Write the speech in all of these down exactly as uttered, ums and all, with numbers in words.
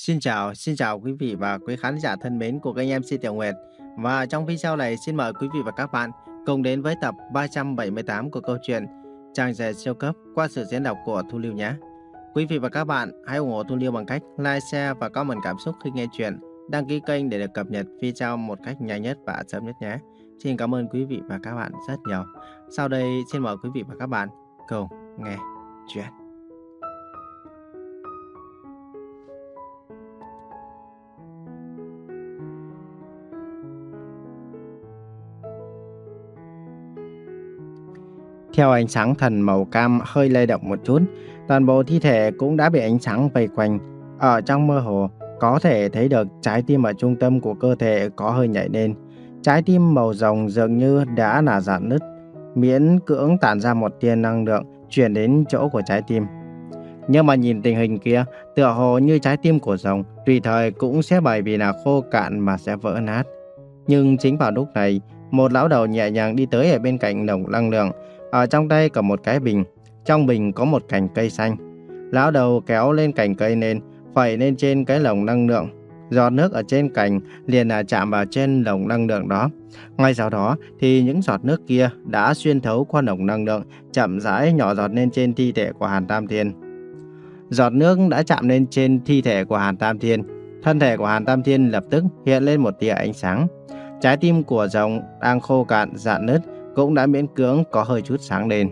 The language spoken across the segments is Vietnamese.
Xin chào, xin chào quý vị và quý khán giả thân mến của kênh em xê Tiểu Nguyệt. Và trong video này xin mời quý vị và các bạn cùng đến với tập ba trăm bảy mươi tám của câu chuyện Chàng rể siêu cấp qua sự diễn đọc của Thu Lưu nhé. Quý vị và các bạn hãy ủng hộ Thu Lưu bằng cách like, share và comment cảm xúc khi nghe chuyện, đăng ký kênh để được cập nhật video một cách nhanh nhất và sớm nhất nhé. Xin cảm ơn quý vị và các bạn rất nhiều. Sau đây xin mời quý vị và các bạn cùng nghe chuyện. Theo ánh sáng thần màu cam hơi lay động một chút, toàn bộ thi thể cũng đã bị ánh sáng vây quanh. Ở trong mơ hồ, có thể thấy được trái tim ở trung tâm của cơ thể có hơi nhảy lên. Trái tim màu rồng dường như đã là rạn nứt, miễn cưỡng tản ra một tia năng lượng chuyển đến chỗ của trái tim. Nhưng mà nhìn tình hình kia, tựa hồ như trái tim của rồng tùy thời cũng sẽ bởi vì là khô cạn mà sẽ vỡ nát. Nhưng chính vào lúc này, một lão đầu nhẹ nhàng đi tới ở bên cạnh lồng năng lượng. Ở trong tay có một cái bình, trong bình có một cành cây xanh. Lão đầu kéo lên cành cây lên, phẩy lên trên cái lồng năng lượng. Giọt nước ở trên cành liền là chạm vào trên lồng năng lượng đó. Ngay sau đó thì những giọt nước kia đã xuyên thấu qua lồng năng lượng, chậm rãi nhỏ giọt lên trên thi thể của Hàn Tam Thiên. Giọt nước đã chạm lên trên thi thể của Hàn Tam Thiên. Thân thể của Hàn Tam Thiên lập tức hiện lên một tia ánh sáng. Trái tim của rồng đang khô cạn rạn nứt cũng đã miễn cưỡng có hơi chút sáng lên.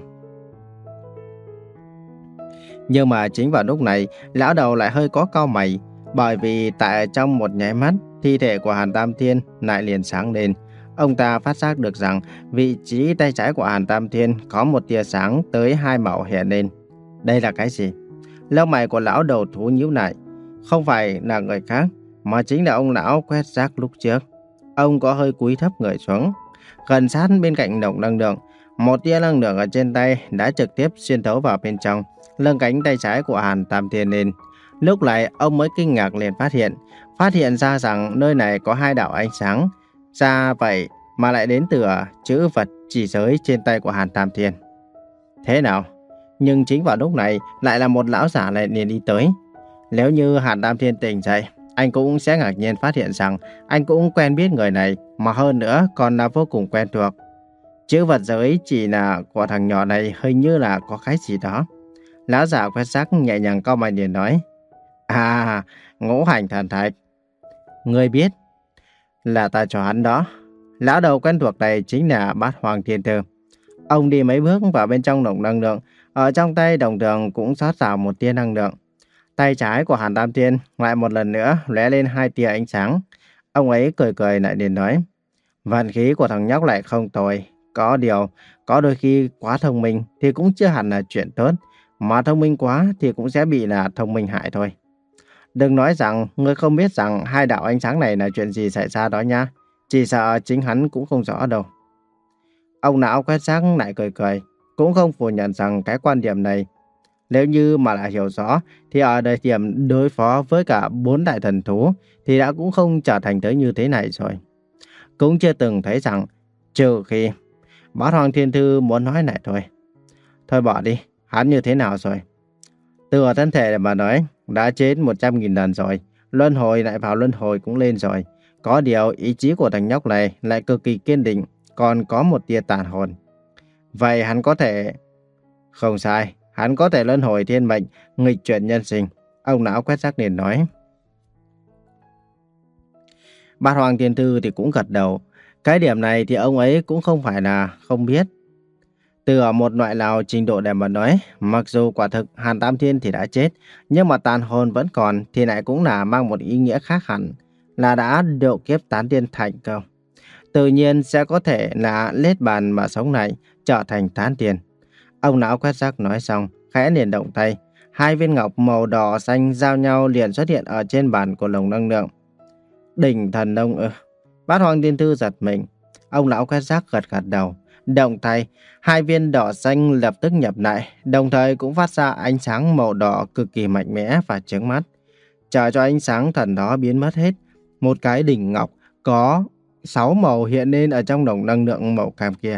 Nhưng mà chính vào lúc này, lão đầu lại hơi có cau mày, bởi vì tại trong một nháy mắt, thi thể của Hàn Tam Thiên lại liền sáng lên. Ông ta phát giác được rằng vị trí tay trái của Hàn Tam Thiên có một tia sáng tới hai màu hiện lên. Đây là cái gì? Lông mày của lão đầu thú nhíu lại. Không phải là người khác, mà chính là ông lão quét rác lúc trước. Ông có hơi cúi thấp người xuống, gần sát bên cạnh lồng năng lượng. Một tia năng lượng ở trên tay đã trực tiếp xuyên thấu vào bên trong, lưng cánh tay trái của Hàn Tam Thiên lên. Lúc này ông mới kinh ngạc liền phát hiện, phát hiện ra rằng nơi này có hai đạo ánh sáng. Ra vậy mà lại đến từ chữ vật chỉ giới trên tay của Hàn Tam Thiên. Thế nào? Nhưng chính vào lúc này lại là một lão giả lại liền đi tới. Nếu như Hàn Tam Thiên tỉnh dậy, anh cũng sẽ ngạc nhiên phát hiện rằng anh cũng quen biết người này, mà hơn nữa còn là vô cùng quen thuộc. Chữ vật giới chỉ là của thằng nhỏ này hình như là có cái gì đó. Lão giả quét rác nhẹ nhàng cau mày liền nói: À, ngũ hành thần thạch. Ngươi biết? Là ta cho hắn đó. Lão đầu quen thuộc này chính là Bát Hoàng Thiên Thư. Ông đi mấy bước vào bên trong lồng năng lượng, ở trong tay đồng thường cũng xót vào một tia năng lượng. Tay trái của Hàn Tam Thiên lại một lần nữa lóe lên hai tia ánh sáng. Ông ấy cười cười lại liền nói: Vận khí của thằng nhóc lại không tồi. Có điều, có đôi khi quá thông minh thì cũng chưa hẳn là chuyện tốt, mà thông minh quá thì cũng sẽ bị là thông minh hại thôi. Đừng nói rằng ngươi không biết rằng hai đạo ánh sáng này là chuyện gì xảy ra đó nha. Chỉ sợ chính hắn cũng không rõ đâu. Ông lão quét rác lại cười cười, cũng không phủ nhận rằng cái quan điểm này, nếu như mà là hiểu rõ, thì ở thời điểm đối phó với cả bốn đại thần thú thì đã cũng không trở thành tới như thế này rồi. Cũng chưa từng thấy rằng, trừ khi Bát Hoàng Thiên Thư muốn nói lại thôi. Thôi bỏ đi, hắn như thế nào rồi? Từ thân thể mà nói, đã chết một trăm nghìn lần rồi, luân hồi lại vào luân hồi cũng lên rồi. Có điều ý chí của thằng nhóc này lại cực kỳ kiên định, còn có một tia tàn hồn. Vậy hắn có thể... Không sai, hắn có thể luân hồi thiên mệnh, nghịch chuyển nhân sinh. Ông lão quét rác liền nói. Bát Hoàng Thiên Thư thì cũng gật đầu. Cái điểm này thì ông ấy cũng không phải là không biết. Từ ở một loại nào trình độ để mà nói, mặc dù quả thực Hàn Tam Thiên thì đã chết, nhưng mà tàn hồn vẫn còn thì lại cũng là mang một ý nghĩa khác hẳn, là đã độ kiếp tán tiên thành công. Tự nhiên sẽ có thể là lết bàn mà sống này trở thành tán tiên. Ông lão quét rác nói xong, khẽ liền động tay. Hai viên ngọc màu đỏ xanh giao nhau liền xuất hiện ở trên bàn của lồng năng lượng. Đỉnh thần nông ư? Bát Hoàng Thiên Thư giật mình. Ông lão quét rác gật gật đầu. Động tay, hai viên đỏ xanh lập tức nhập lại, đồng thời cũng phát ra ánh sáng màu đỏ cực kỳ mạnh mẽ và chói mắt. Chờ cho ánh sáng thần đó biến mất hết, một cái đỉnh ngọc có sáu màu hiện lên ở trong lồng năng lượng màu cam kia.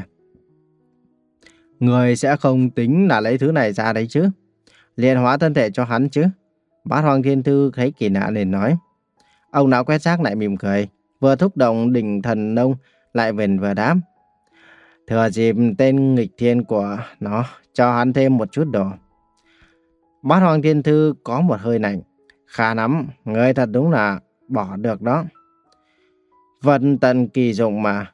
Người sẽ không tính là lấy thứ này ra đấy chứ? Liền hóa thân thể cho hắn chứ? Bát Hoang Thiên Thư thấy kỳ lạ liền nói. Ông lão quét rác lại mỉm cười, vừa thúc động đỉnh thần nông, lại vền vừa đáp. Thừa dịp tên nghịch thiên của nó, cho hắn thêm một chút đồ. Bát Hoang Thiên Thư có một hơi lạnh. Khá lắm, ngươi thật đúng là bỏ được đó. Vận tận kỳ dụng mà.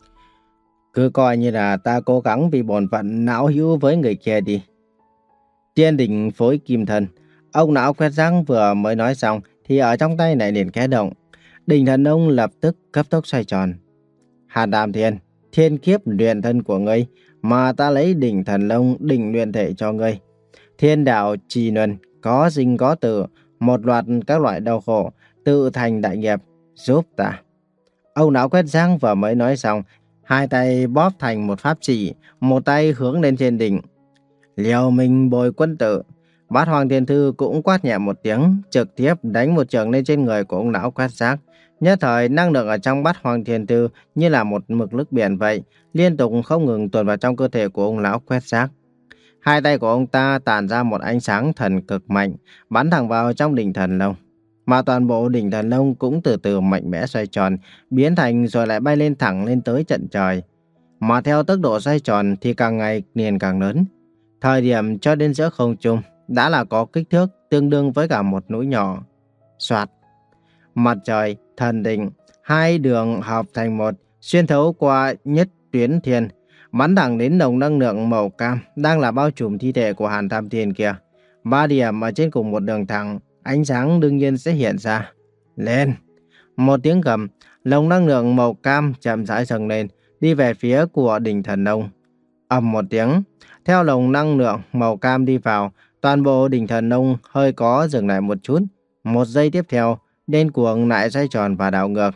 Cứ coi như là ta cố gắng vì bổn phận não hữu với người kia đi. Tiên đỉnh phối kim thần. Ông lão quét rác vừa mới nói xong thì ở trong tay lại liền khẽ động. Đỉnh thần ông lập tức cấp tốc xoay tròn. Hàn Đàm Thiên, thiên kiếp luyện thân của ngươi, mà ta lấy đỉnh thần long đỉnh luyện thể cho ngươi. Thiên đạo trì luân, có sinh có tử, một loạt các loại đau khổ, tự thành đại nghiệp, giúp ta. Ông lão quét rác vừa mới nói xong, hai tay bóp thành một pháp chỉ, một tay hướng lên trên đỉnh. Liều mình bồi quân tử. Bát Hoang Thiên Thư cũng quát nhẹ một tiếng, trực tiếp đánh một chưởng lên trên người của ông lão quét rác. Nhất thời năng lượng ở trong Bát Hoang Thiên Thư như là một mực nước biển vậy, liên tục không ngừng tuồn vào trong cơ thể của ông lão quét rác. Hai tay của ông ta tản ra một ánh sáng thần cực mạnh, bắn thẳng vào trong đỉnh thần long. Mà toàn bộ đỉnh thần long cũng từ từ mạnh mẽ xoay tròn, biến thành rồi lại bay lên thẳng lên tới trận trời. Mà theo tốc độ xoay tròn thì càng ngày liền càng lớn. Thời điểm cho đến giữa không trung đã là có kích thước tương đương với cả một núi nhỏ. Soạt, mặt trời, thần đỉnh, hai đường hợp thành một, xuyên thấu qua nhất tuyến thiên, bắn thẳng đến nồng năng lượng màu cam đang là bao trùm thi thể của Hàn Tam Thiên kia. Ba điểm ở trên cùng một đường thẳng, ánh sáng đương nhiên sẽ hiện ra. Lên! Một tiếng gầm, lồng năng lượng màu cam chậm rãi dâng lên, đi về phía của đỉnh thần nông. Ầm một tiếng, theo lồng năng lượng màu cam đi vào, toàn bộ đỉnh thần nông hơi có dừng lại một chút. Một giây tiếp theo, điên cuồng lại xoay tròn và đảo ngược.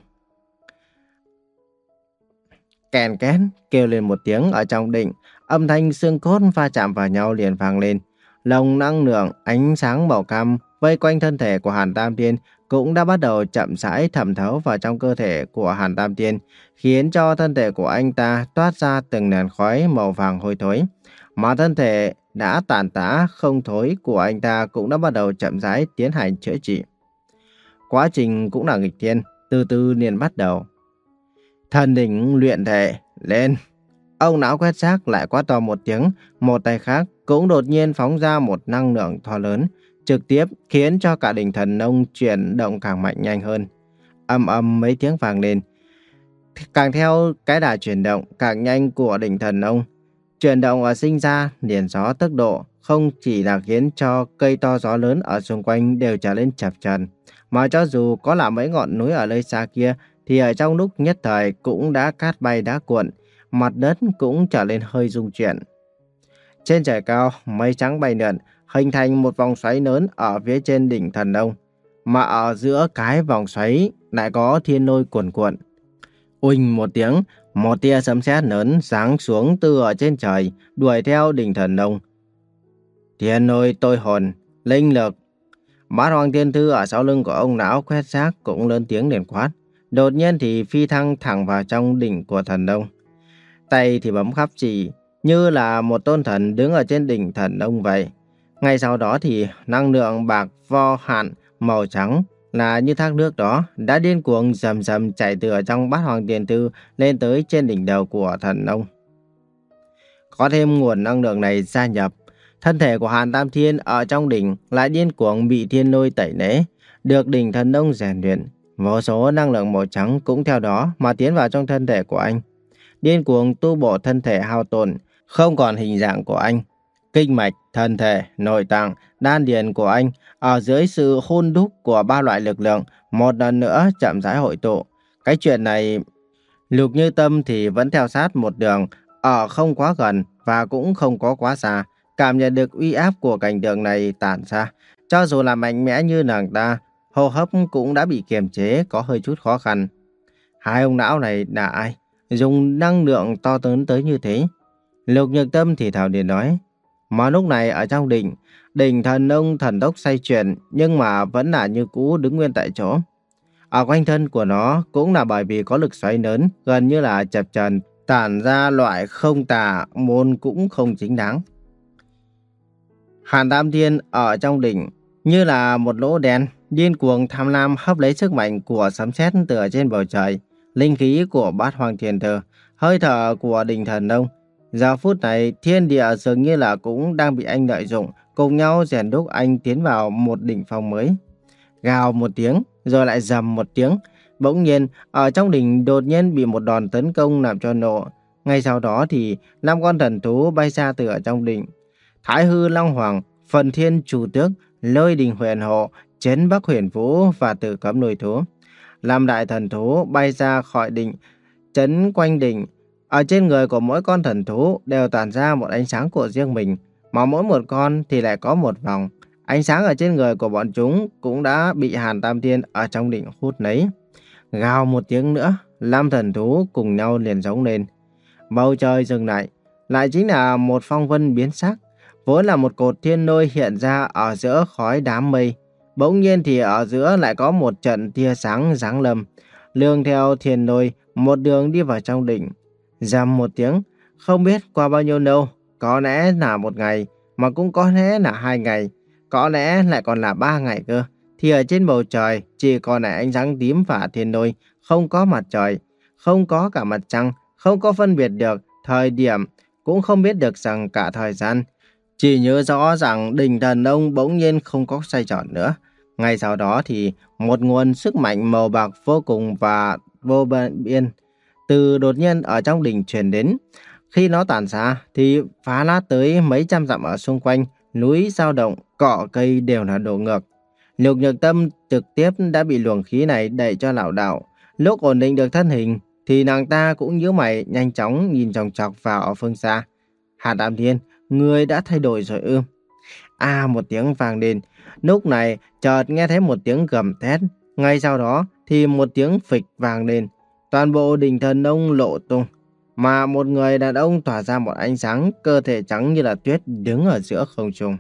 Kèn két kêu lên một tiếng ở trong đỉnh, âm thanh xương cốt va chạm vào nhau liền vang lên. Lồng năng lượng ánh sáng màu cam vây quanh thân thể của Hàn Tam Thiên cũng đã bắt đầu chậm rãi thẩm thấu vào trong cơ thể của Hàn Tam Thiên, khiến cho thân thể của anh ta toát ra từng làn khói màu vàng hôi thối. Mà thân thể đã tàn tã không thối của anh ta cũng đã bắt đầu chậm rãi tiến hành chữa trị. Quá trình cũng là nghịch thiên, từ từ liền bắt đầu. Thần đỉnh luyện thể, lên! Ông lão quét rác lại quát to một tiếng, một tay khác cũng đột nhiên phóng ra một năng lượng to lớn, trực tiếp khiến cho cả đỉnh thần nông chuyển động càng mạnh nhanh hơn. Ầm ầm mấy tiếng vang lên. Càng theo cái đà chuyển động càng nhanh của đỉnh thần nông, chuyển động ở sinh ra liền gió tốc độ không chỉ là khiến cho cây to gió lớn ở xung quanh đều trở nên chập chờn, mà cho dù có là mấy ngọn núi ở nơi xa kia thì ở trong lúc nhất thời cũng đã cát bay đá cuộn, mặt đất cũng trở nên hơi rung chuyển. Trên trời cao, mây trắng bay lượn, hình thành một vòng xoáy lớn ở phía trên đỉnh thần nông, mà ở giữa cái vòng xoáy lại có thiên lôi cuồn cuộn. Uỳnh một tiếng, một tia sấm sét lớn giáng xuống từ ở trên trời, đuổi theo đỉnh thần nông. Thiên lôi tôi hồn, linh lực. Bát Hoang Thiên Thư ở sau lưng của ông lão quét rác cũng lớn tiếng liền quát. Đột nhiên thì phi thăng thẳng vào trong đỉnh của thần nông. Tay thì bấm khắp chỉ, như là một tôn thần đứng ở trên đỉnh thần nông vậy. Ngay sau đó thì năng lượng bạc vo hạn màu trắng là như thác nước đó đã điên cuồng rầm rầm chảy từ ở trong Bát Hoang Thiên Thư lên tới trên đỉnh đầu của thần nông. Có thêm nguồn năng lượng này gia nhập, thân thể của Hàn Tam Thiên ở trong đỉnh lại điên cuồng bị thiên lôi tẩy nễ, được đỉnh thần nông rèn luyện. Vô số năng lượng màu trắng cũng theo đó mà tiến vào trong thân thể của anh, điên cuồng tu bổ thân thể hao tổn, không còn hình dạng của anh. Kinh mạch, thân thể, nội tạng, đan điền của anh ở dưới sự hôn đúc của ba loại lực lượng một lần nữa chậm rãi hội tụ. Cái chuyện này, Lục Như Tâm thì vẫn theo sát một đường, ở không quá gần và cũng không có quá xa, cảm nhận được uy áp của cảnh tượng này tản ra. Cho dù là mạnh mẽ như nàng ta, hô hấp cũng đã bị kiềm chế, có hơi chút khó khăn. Hai ông lão này là ai? Dùng năng lượng to lớn tới như thế? Lục Nhược Tâm thì thào liền nói. Mà lúc này ở trong đỉnh, đỉnh thần nông thần tốc xoay chuyển nhưng mà vẫn là như cũ đứng nguyên tại chỗ. Ở quanh thân của nó cũng là bởi vì có lực xoáy lớn, gần như là chập chờn, tản ra loại không tà môn cũng không chính đáng. Hàn Tam Thiên ở trong đỉnh như là một lỗ đen, điên cuồng tham lam hấp lấy sức mạnh của sấm sét từ ở trên bầu trời, linh khí của bát hoang thiên thư, hơi thở của đình thần nông. Giờ phút này, thiên địa dường như là cũng đang bị anh lợi dụng, cùng nhau rèn đúc anh tiến vào một đỉnh phong mới. Gào một tiếng, rồi lại rầm một tiếng. Bỗng nhiên, ở trong đỉnh đột nhiên bị một đòn tấn công làm cho nổ. Ngay sau đó thì năm con thần thú bay ra từ ở trong đỉnh. Thái hư long hoàng, phần thiên chủ tước, lôi đình huyền hộ, chấn bắc huyền vũ và tử cấm nuôi thú. Năm đại thần thú bay ra khỏi đỉnh, chấn quanh đỉnh. Ở trên người của mỗi con thần thú đều tản ra một ánh sáng của riêng mình, mà mỗi một con thì lại có một vòng. Ánh sáng ở trên người của bọn chúng cũng đã bị Hàn Tam Thiên ở trong đỉnh hút lấy. Gào một tiếng nữa, năm thần thú cùng nhau liền giống lên. Bầu trời dừng lại, lại chính là một phong vân biến sắc. Vốn là một cột thiên lôi hiện ra ở giữa khói đám mây. Bỗng nhiên thì ở giữa lại có một trận tia sáng giáng lâm. Lương theo thiên lôi, một đường đi vào trong đỉnh. Rầm một tiếng, không biết qua bao nhiêu lâu, có lẽ là một ngày, mà cũng có lẽ là hai ngày, có lẽ lại còn là ba ngày cơ. Thì ở trên bầu trời chỉ còn lại ánh sáng tím và thiên lôi, không có mặt trời, không có cả mặt trăng, không có phân biệt được thời điểm, cũng không biết được rằng cả thời gian. Chỉ nhớ rõ rằng đỉnh thần ông bỗng nhiên không có xoay tròn nữa. Ngay sau đó thì một nguồn sức mạnh màu bạc vô cùng và vô biên từ đột nhiên ở trong đỉnh truyền đến. Khi nó tản ra thì phá lát tới mấy trăm dặm ở xung quanh, núi dao động, cỏ cây đều là đổ ngược. Lục Nhược Tâm trực tiếp đã bị luồng khí này đẩy cho lảo đảo. Lúc ổn định được thân hình thì nàng ta cũng nhíu mày nhanh chóng nhìn chòng chọc vào ở phương xa. Hàn Tam Thiên, người đã thay đổi rồi ư? À, một tiếng vang lên. Lúc này chợt nghe thấy một tiếng gầm thét. Ngay sau đó thì một tiếng phịch vang lên. Toàn bộ đỉnh thần ông lộ tung, mà một người đàn ông tỏa ra một ánh sáng, cơ thể trắng như là tuyết đứng ở giữa không trung.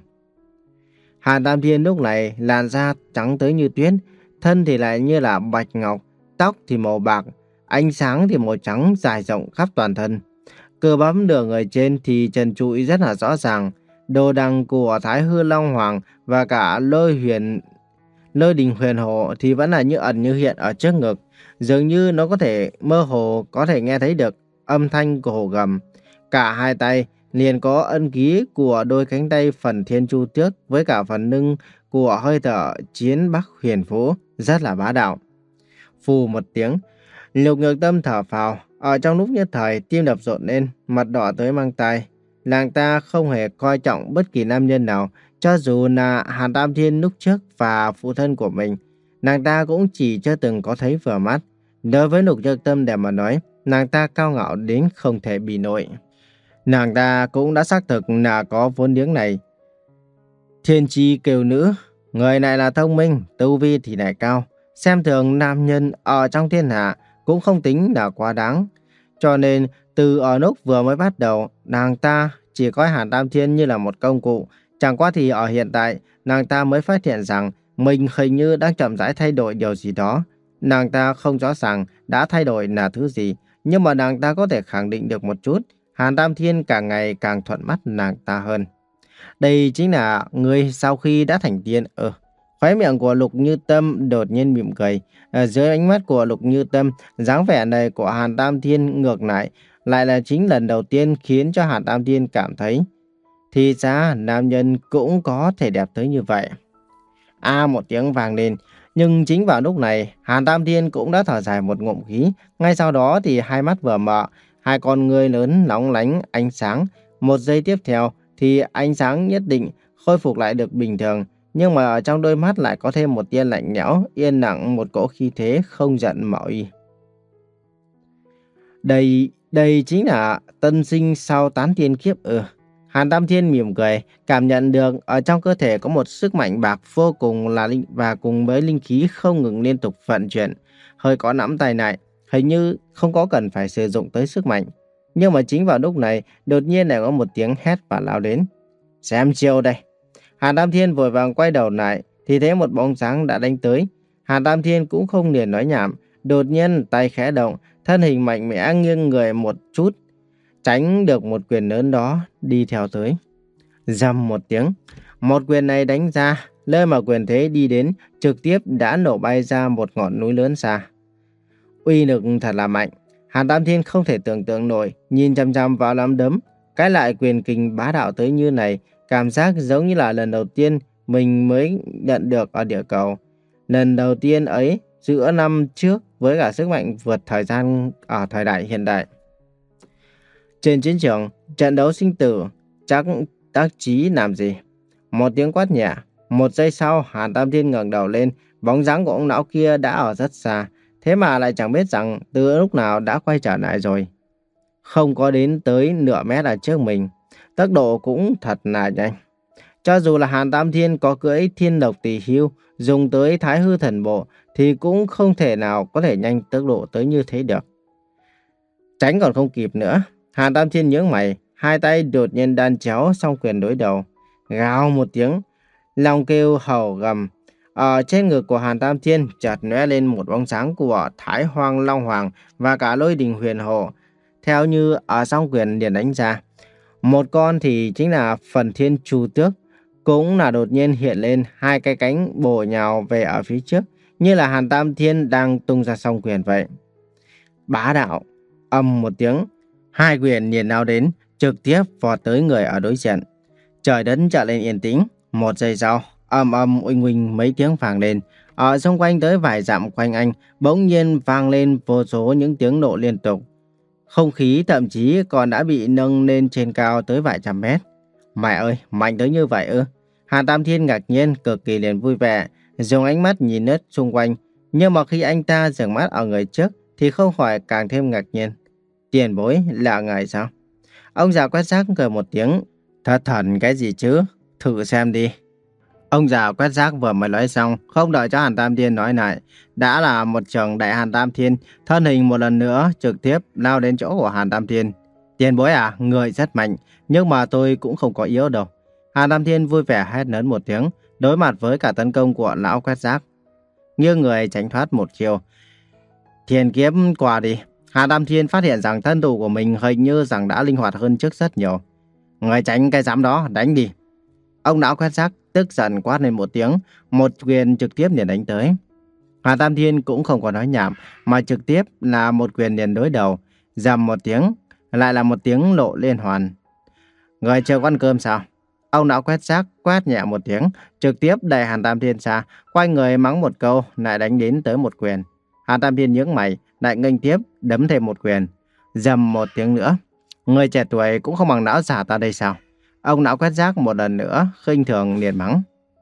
Hàn Tam Thiên lúc này làn da trắng tới như tuyết, thân thì lại như là bạch ngọc, tóc thì màu bạc, ánh sáng thì màu trắng dài rộng khắp toàn thân. Cơ bắp nửa người trên thì trần trụi rất là rõ ràng. Đồ đằng của Thái Hư Long Hoàng và cả lôi huyền lôi đình huyền hộ thì vẫn là như ẩn như hiện ở trước ngực. Dường như nó có thể mơ hồ có thể nghe thấy được âm thanh của hổ gầm. Cả hai tay liền có ân ký của đôi cánh tay phần thiên chu tước với cả phần lưng của hơi thở chiến bắc huyền vũ, rất là bá đạo. Phù một tiếng, Lục Nhược Tâm thở phào, ở trong lúc nhất thời tim đập rộn lên, mặt đỏ tới mang tai. Nàng ta không hề coi trọng bất kỳ nam nhân nào, cho dù là Hàn Tam Thiên lúc trước và phụ thân của mình. Nàng ta cũng chỉ chưa từng có thấy vừa mắt. Đối với Lục Nhược Tâm để mà nói, nàng ta cao ngạo đến không thể bì nổi. Nàng ta cũng đã xác thực là có vốn liếng này. Thiên chi kiều nữ, người này là thông minh, tu vi thì lại cao. Xem thường nam nhân ở trong thiên hạ cũng không tính là quá đáng. Cho nên từ ở lúc vừa mới bắt đầu, nàng ta chỉ coi Hàn Tam Thiên như là một công cụ. Chẳng qua thì ở hiện tại, nàng ta mới phát hiện rằng mình hình như đang chậm rãi thay đổi điều gì đó. Nàng ta không rõ ràng đã thay đổi là thứ gì, nhưng mà nàng ta có thể khẳng định được một chút, Hàn Tam Thiên càng ngày càng thuận mắt nàng ta hơn. Đây chính là người sau khi đã thành tiên. Ờ, khóe miệng của Lục Như Tâm đột nhiên mỉm cười. Ở dưới ánh mắt của Lục Như Tâm, dáng vẻ này của Hàn Tam Thiên ngược lại, lại là chính lần đầu tiên khiến cho Hàn Tam Thiên cảm thấy thì ra nam nhân cũng có thể đẹp tới như vậy. A, một tiếng vang lên. Nhưng chính vào lúc này, Hàn Tam Thiên cũng đã thở dài một ngụm khí. Ngay sau đó thì hai mắt vừa mở, hai con ngươi lớn lóng lánh ánh sáng. Một giây tiếp theo thì ánh sáng nhất định khôi phục lại được bình thường. Nhưng mà ở trong đôi mắt lại có thêm một tia lạnh lẽo, yên lặng một cỗ khí thế không giận mà uy. Đây, đây chính là tân sinh sau tán thiên kiếp ư? Hàn Tam Thiên mỉm cười, cảm nhận được ở trong cơ thể có một sức mạnh bạc vô cùng là linh và cùng với linh khí không ngừng liên tục vận chuyển. Hơi có nắm tay lại, hình như không có cần phải sử dụng tới sức mạnh. Nhưng mà chính vào lúc này, đột nhiên lại có một tiếng hét và lao đến. Xem chiêu đây. Hàn Tam Thiên vội vàng quay đầu lại, thì thấy một bóng dáng đã đánh tới. Hàn Tam Thiên cũng không liền nói nhảm, đột nhiên tay khẽ động, thân hình mạnh mẽ nghiêng người một chút, tránh được một quyền lớn đó đi theo tới. Rầm một tiếng, một quyền này đánh ra, nơi mà quyền thế đi đến trực tiếp đã nổ bay ra một ngọn núi lớn xa. Uy lực thật là mạnh. Hàn Tam Thiên không thể tưởng tượng nổi, nhìn chăm chăm vào nắm đấm, cái lại quyền kình bá đạo tới như này, cảm giác giống như là lần đầu tiên mình mới nhận được ở địa cầu. Lần đầu tiên ấy giữa năm trước với cả sức mạnh vượt thời gian ở thời đại hiện đại. Trên chiến trường, trận đấu sinh tử, chắc tác chí làm gì? Một tiếng quát nhẹ, một giây sau Hàn Tam Thiên ngẩng đầu lên, bóng dáng của ông lão kia đã ở rất xa, thế mà lại chẳng biết rằng từ lúc nào đã quay trở lại rồi. Không có đến tới nửa mét ở trước mình, tốc độ cũng thật là nhanh. Cho dù là Hàn Tam Thiên có cưỡi thiên độc tỳ hưu, dùng tới thái hư thần bộ, thì cũng không thể nào có thể nhanh tốc độ tới như thế được. Tránh còn không kịp nữa, Hàn Tam Thiên nhướng mày, hai tay đột nhiên đan chéo song quyền đối đầu. Gào một tiếng, lòng kêu hầu gầm. Ở trên ngực của Hàn Tam Thiên chợt lóe lên một bóng sáng của Thái Hoang Long Hoàng và cả Lôi Đình Huyền Hộ. Theo như ở song quyền liền đánh ra. Một con thì chính là Phần Thiên Chu Tước, cũng là đột nhiên hiện lên hai cái cánh bổ nhào về ở phía trước, như là Hàn Tam Thiên đang tung ra song quyền vậy. Bá đạo, ầm một tiếng, hai quyền liền lao đến, trực tiếp vọt tới người ở đối diện. Trời đất trở lên yên tĩnh. Một giây sau, ầm ầm uỳnh uỳnh mấy tiếng vang lên. Ở xung quanh tới vài dặm quanh anh, bỗng nhiên vang lên vô số những tiếng nổ liên tục. Không khí thậm chí còn đã bị nâng lên trên cao tới vài trăm mét. Mẹ ơi, mạnh tới như vậy ư? Hàn Tam Thiên ngạc nhiên, cực kỳ liền vui vẻ, dùng ánh mắt nhìn hết xung quanh. Nhưng mà khi anh ta dừng mắt ở người trước, thì không khỏi càng thêm ngạc nhiên. Tiền bối là ngài sao? Ông già quét rác cười một tiếng. Thật thần cái gì chứ? Thử xem đi. Ông già quét rác vừa mới nói xong, không đợi cho Hàn Tam Thiên nói lại, đã là một trường đại Hàn Tam Thiên, thân hình một lần nữa trực tiếp lao đến chỗ của Hàn Tam Thiên. Tiền bối à, người rất mạnh, nhưng mà tôi cũng không có yếu đâu. Hàn Tam Thiên vui vẻ hét lớn một tiếng, đối mặt với cả tấn công của lão quét rác. Như người tránh thoát một chiều. Thiên kiếm qua đi. Hàn Tam Thiên phát hiện rằng thân thủ của mình hình như rằng đã linh hoạt hơn trước rất nhiều. Người tránh cái dám đó, đánh đi. Ông lão quét rác tức giận quát lên một tiếng, một quyền trực tiếp liền đánh tới. Hàn Tam Thiên cũng không có nói nhảm, mà trực tiếp là một quyền liền đối đầu. Dầm một tiếng, lại là một tiếng lộ liên hoàn. Người chưa có ăn cơm sao? Ông lão quét rác quát nhẹ một tiếng, trực tiếp đẩy Hàn Tam Thiên ra, quay người mắng một câu, lại đánh đến tới một quyền. Hàn Tam Thiên nhướng mày, lại nghênh tiếp đấm thêm một quyền. Dầm một tiếng nữa. Người trẻ tuổi cũng không bằng lão già ta đây sao? Ông lão quét rác một lần nữa khinh thường liền mắng.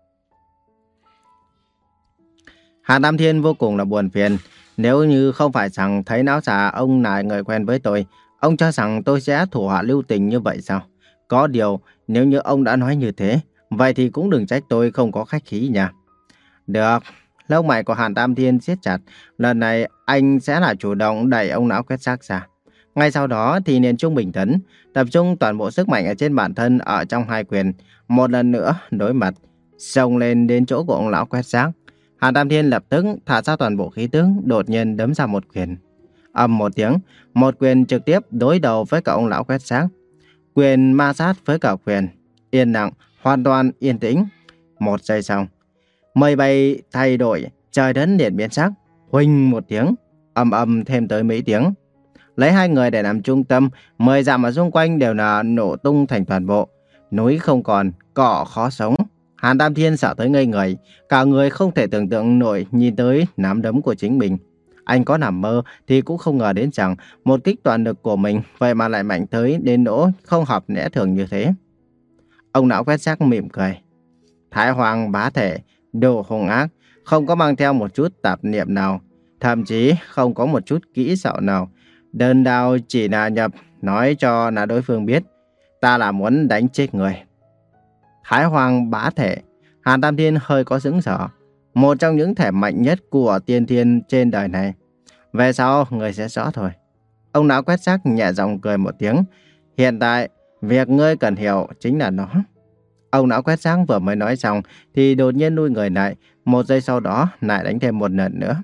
Hàn Tam Thiên vô cùng là buồn phiền. Nếu như không phải rằng thấy lão già ông là người quen với tôi, ông cho rằng tôi sẽ thủ hạ lưu tình như vậy sao? Có điều, nếu như ông đã nói như thế, vậy thì cũng đừng trách tôi không có khách khí nha. Được, lông mày của Hàn Tam Thiên siết chặt, lần này anh sẽ là chủ động đẩy ông lão quét rác ra. Ngay sau đó thì liền trung bình tấn, tập trung toàn bộ sức mạnh ở trên bản thân ở trong hai quyền, một lần nữa đối mặt, xông lên đến chỗ của ông lão quét rác. Hàn Tam Thiên lập tức thả ra toàn bộ khí tức, đột nhiên đấm ra một quyền. Ầm một tiếng, một quyền trực tiếp đối đầu với cả ông lão quét rác. Quyền ma sát với cả quyền, yên lặng, hoàn toàn yên tĩnh. Một giây sau, mây bay thay đổi, trời đất liền biến sắc. Huỳnh một tiếng, ầm ầm thêm tới mấy tiếng. Lấy hai người để làm trung tâm, mười dặm ở xung quanh đều là nổ tung thành toàn bộ. Núi không còn, cỏ khó sống. Hàn Tam Thiên sợ tới ngây người, cả người không thể tưởng tượng nổi nhìn tới nắm đấm của chính mình. Anh có nằm mơ thì cũng không ngờ đến rằng một kích toàn lực của mình vậy mà lại mạnh tới đến nỗi không hợp lẽ thường như thế. Ông lão quét rác mỉm cười. Thái Hoàng bá thể, đồ hung ác, không có mang theo một chút tạp niệm nào, thậm chí không có một chút kỹ xảo nào. Đơn đao chỉ là nhập, nói cho là đối phương biết, ta là muốn đánh chết người. Thái Hoàng bá thể, Hàn Tam Thiên hơi có sững sờ. Một trong những thể mạnh nhất của tiên thiên trên đời này. Về sau, người sẽ rõ thôi. Ông lão quét rác nhẹ giọng cười một tiếng. Hiện tại, việc ngươi cần hiểu chính là nó. Ông lão quét rác vừa mới nói xong, thì đột nhiên lui người lại. Một giây sau đó, lại đánh thêm một lần nữa.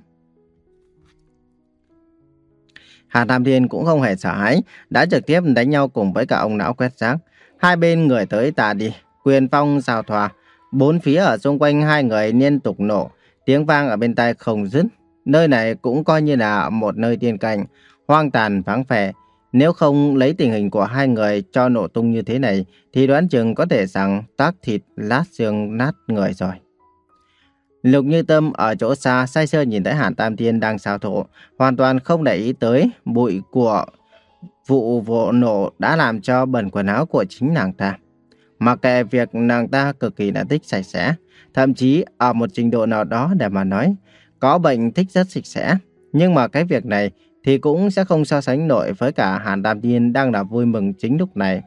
Hàn Tam Thiên cũng không hề sợ hãi, đã trực tiếp đánh nhau cùng với cả ông lão quét rác. Hai bên người tới ta đi, quyền phong giao thoa. Bốn phía ở xung quanh hai người liên tục nổ, tiếng vang ở bên tai không dứt. Nơi này cũng coi như là một nơi tiên cảnh, hoang tàn vắng vẻ. Nếu không lấy tình hình của hai người cho nổ tung như thế này, thì đoán chừng có thể rằng tác thịt lát xương nát người rồi. Lục Như Tâm ở chỗ xa say sưa nhìn thấy Hàn Tam Thiên đang xao thổ, hoàn toàn không để ý tới bụi của vụ vụ nổ đã làm cho bẩn quần áo của chính nàng ta. Mặc kệ việc nàng ta cực kỳ là thích sạch sẽ, thậm chí ở một trình độ nào đó để mà nói, có bệnh thích rất sạch sẽ. Nhưng mà cái việc này thì cũng sẽ không so sánh nổi với cả Hàn Tam Thiên đang là vui mừng chính lúc này.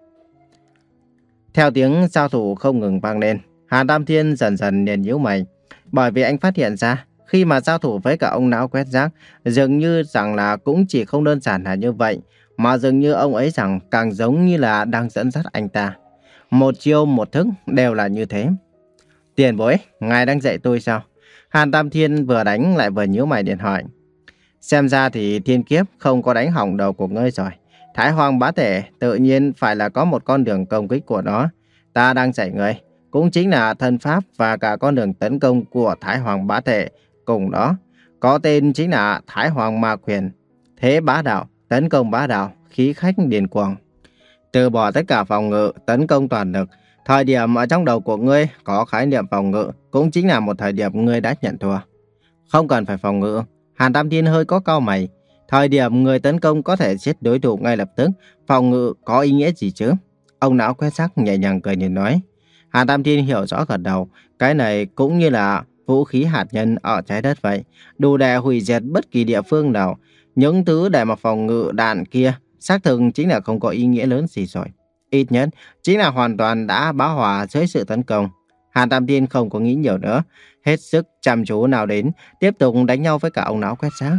Theo tiếng giao thủ không ngừng vang lên, Hàn Tam Thiên dần dần liền nhíu mày, bởi vì anh phát hiện ra khi mà giao thủ với cả ông não quét rác, dường như rằng là cũng chỉ không đơn giản là như vậy, mà dường như ông ấy rằng càng giống như là đang dẫn dắt anh ta. Một chiêu một thức đều là như thế. Tiền bối, ngài đang dạy tôi sao? Hàn Tam Thiên vừa đánh lại vừa nhíu mày điện hỏi. Xem ra thì thiên kiếp không có đánh hỏng đầu của ngươi rồi. Thái Hoàng bá thể tự nhiên phải là có một con đường công kích của nó. Ta đang dạy ngươi, cũng chính là thân pháp và cả con đường tấn công của Thái Hoàng bá thể. Cùng đó, có tên chính là Thái Hoàng ma quyền. Thế bá đạo, tấn công bá đạo, khí khách điên cuồng. Từ bỏ tất cả phòng ngự, tấn công toàn lực. Thời điểm ở trong đầu của ngươi có khái niệm phòng ngự, cũng chính là một thời điểm ngươi đã nhận thua. Không cần phải phòng ngự. Hàn Tam Thiên hơi có cau mày. Thời điểm người tấn công có thể giết đối thủ ngay lập tức, phòng ngự có ý nghĩa gì chứ? Ông não quét sắc nhẹ nhàng cười nhìn nói. Hàn Tam Thiên hiểu rõ gật đầu. Cái này cũng như là vũ khí hạt nhân ở trái đất vậy, đủ để hủy diệt bất kỳ địa phương nào. Những thứ để mà phòng ngự đạn kia xác thực chính là không có ý nghĩa lớn gì rồi. Ít nhất chính là hoàn toàn đã bão hòa dưới sự tấn công. Hàn Tam Thiên không có nghĩ nhiều nữa, hết sức chăm chú nào đến, tiếp tục đánh nhau với cả ông não quét sáng.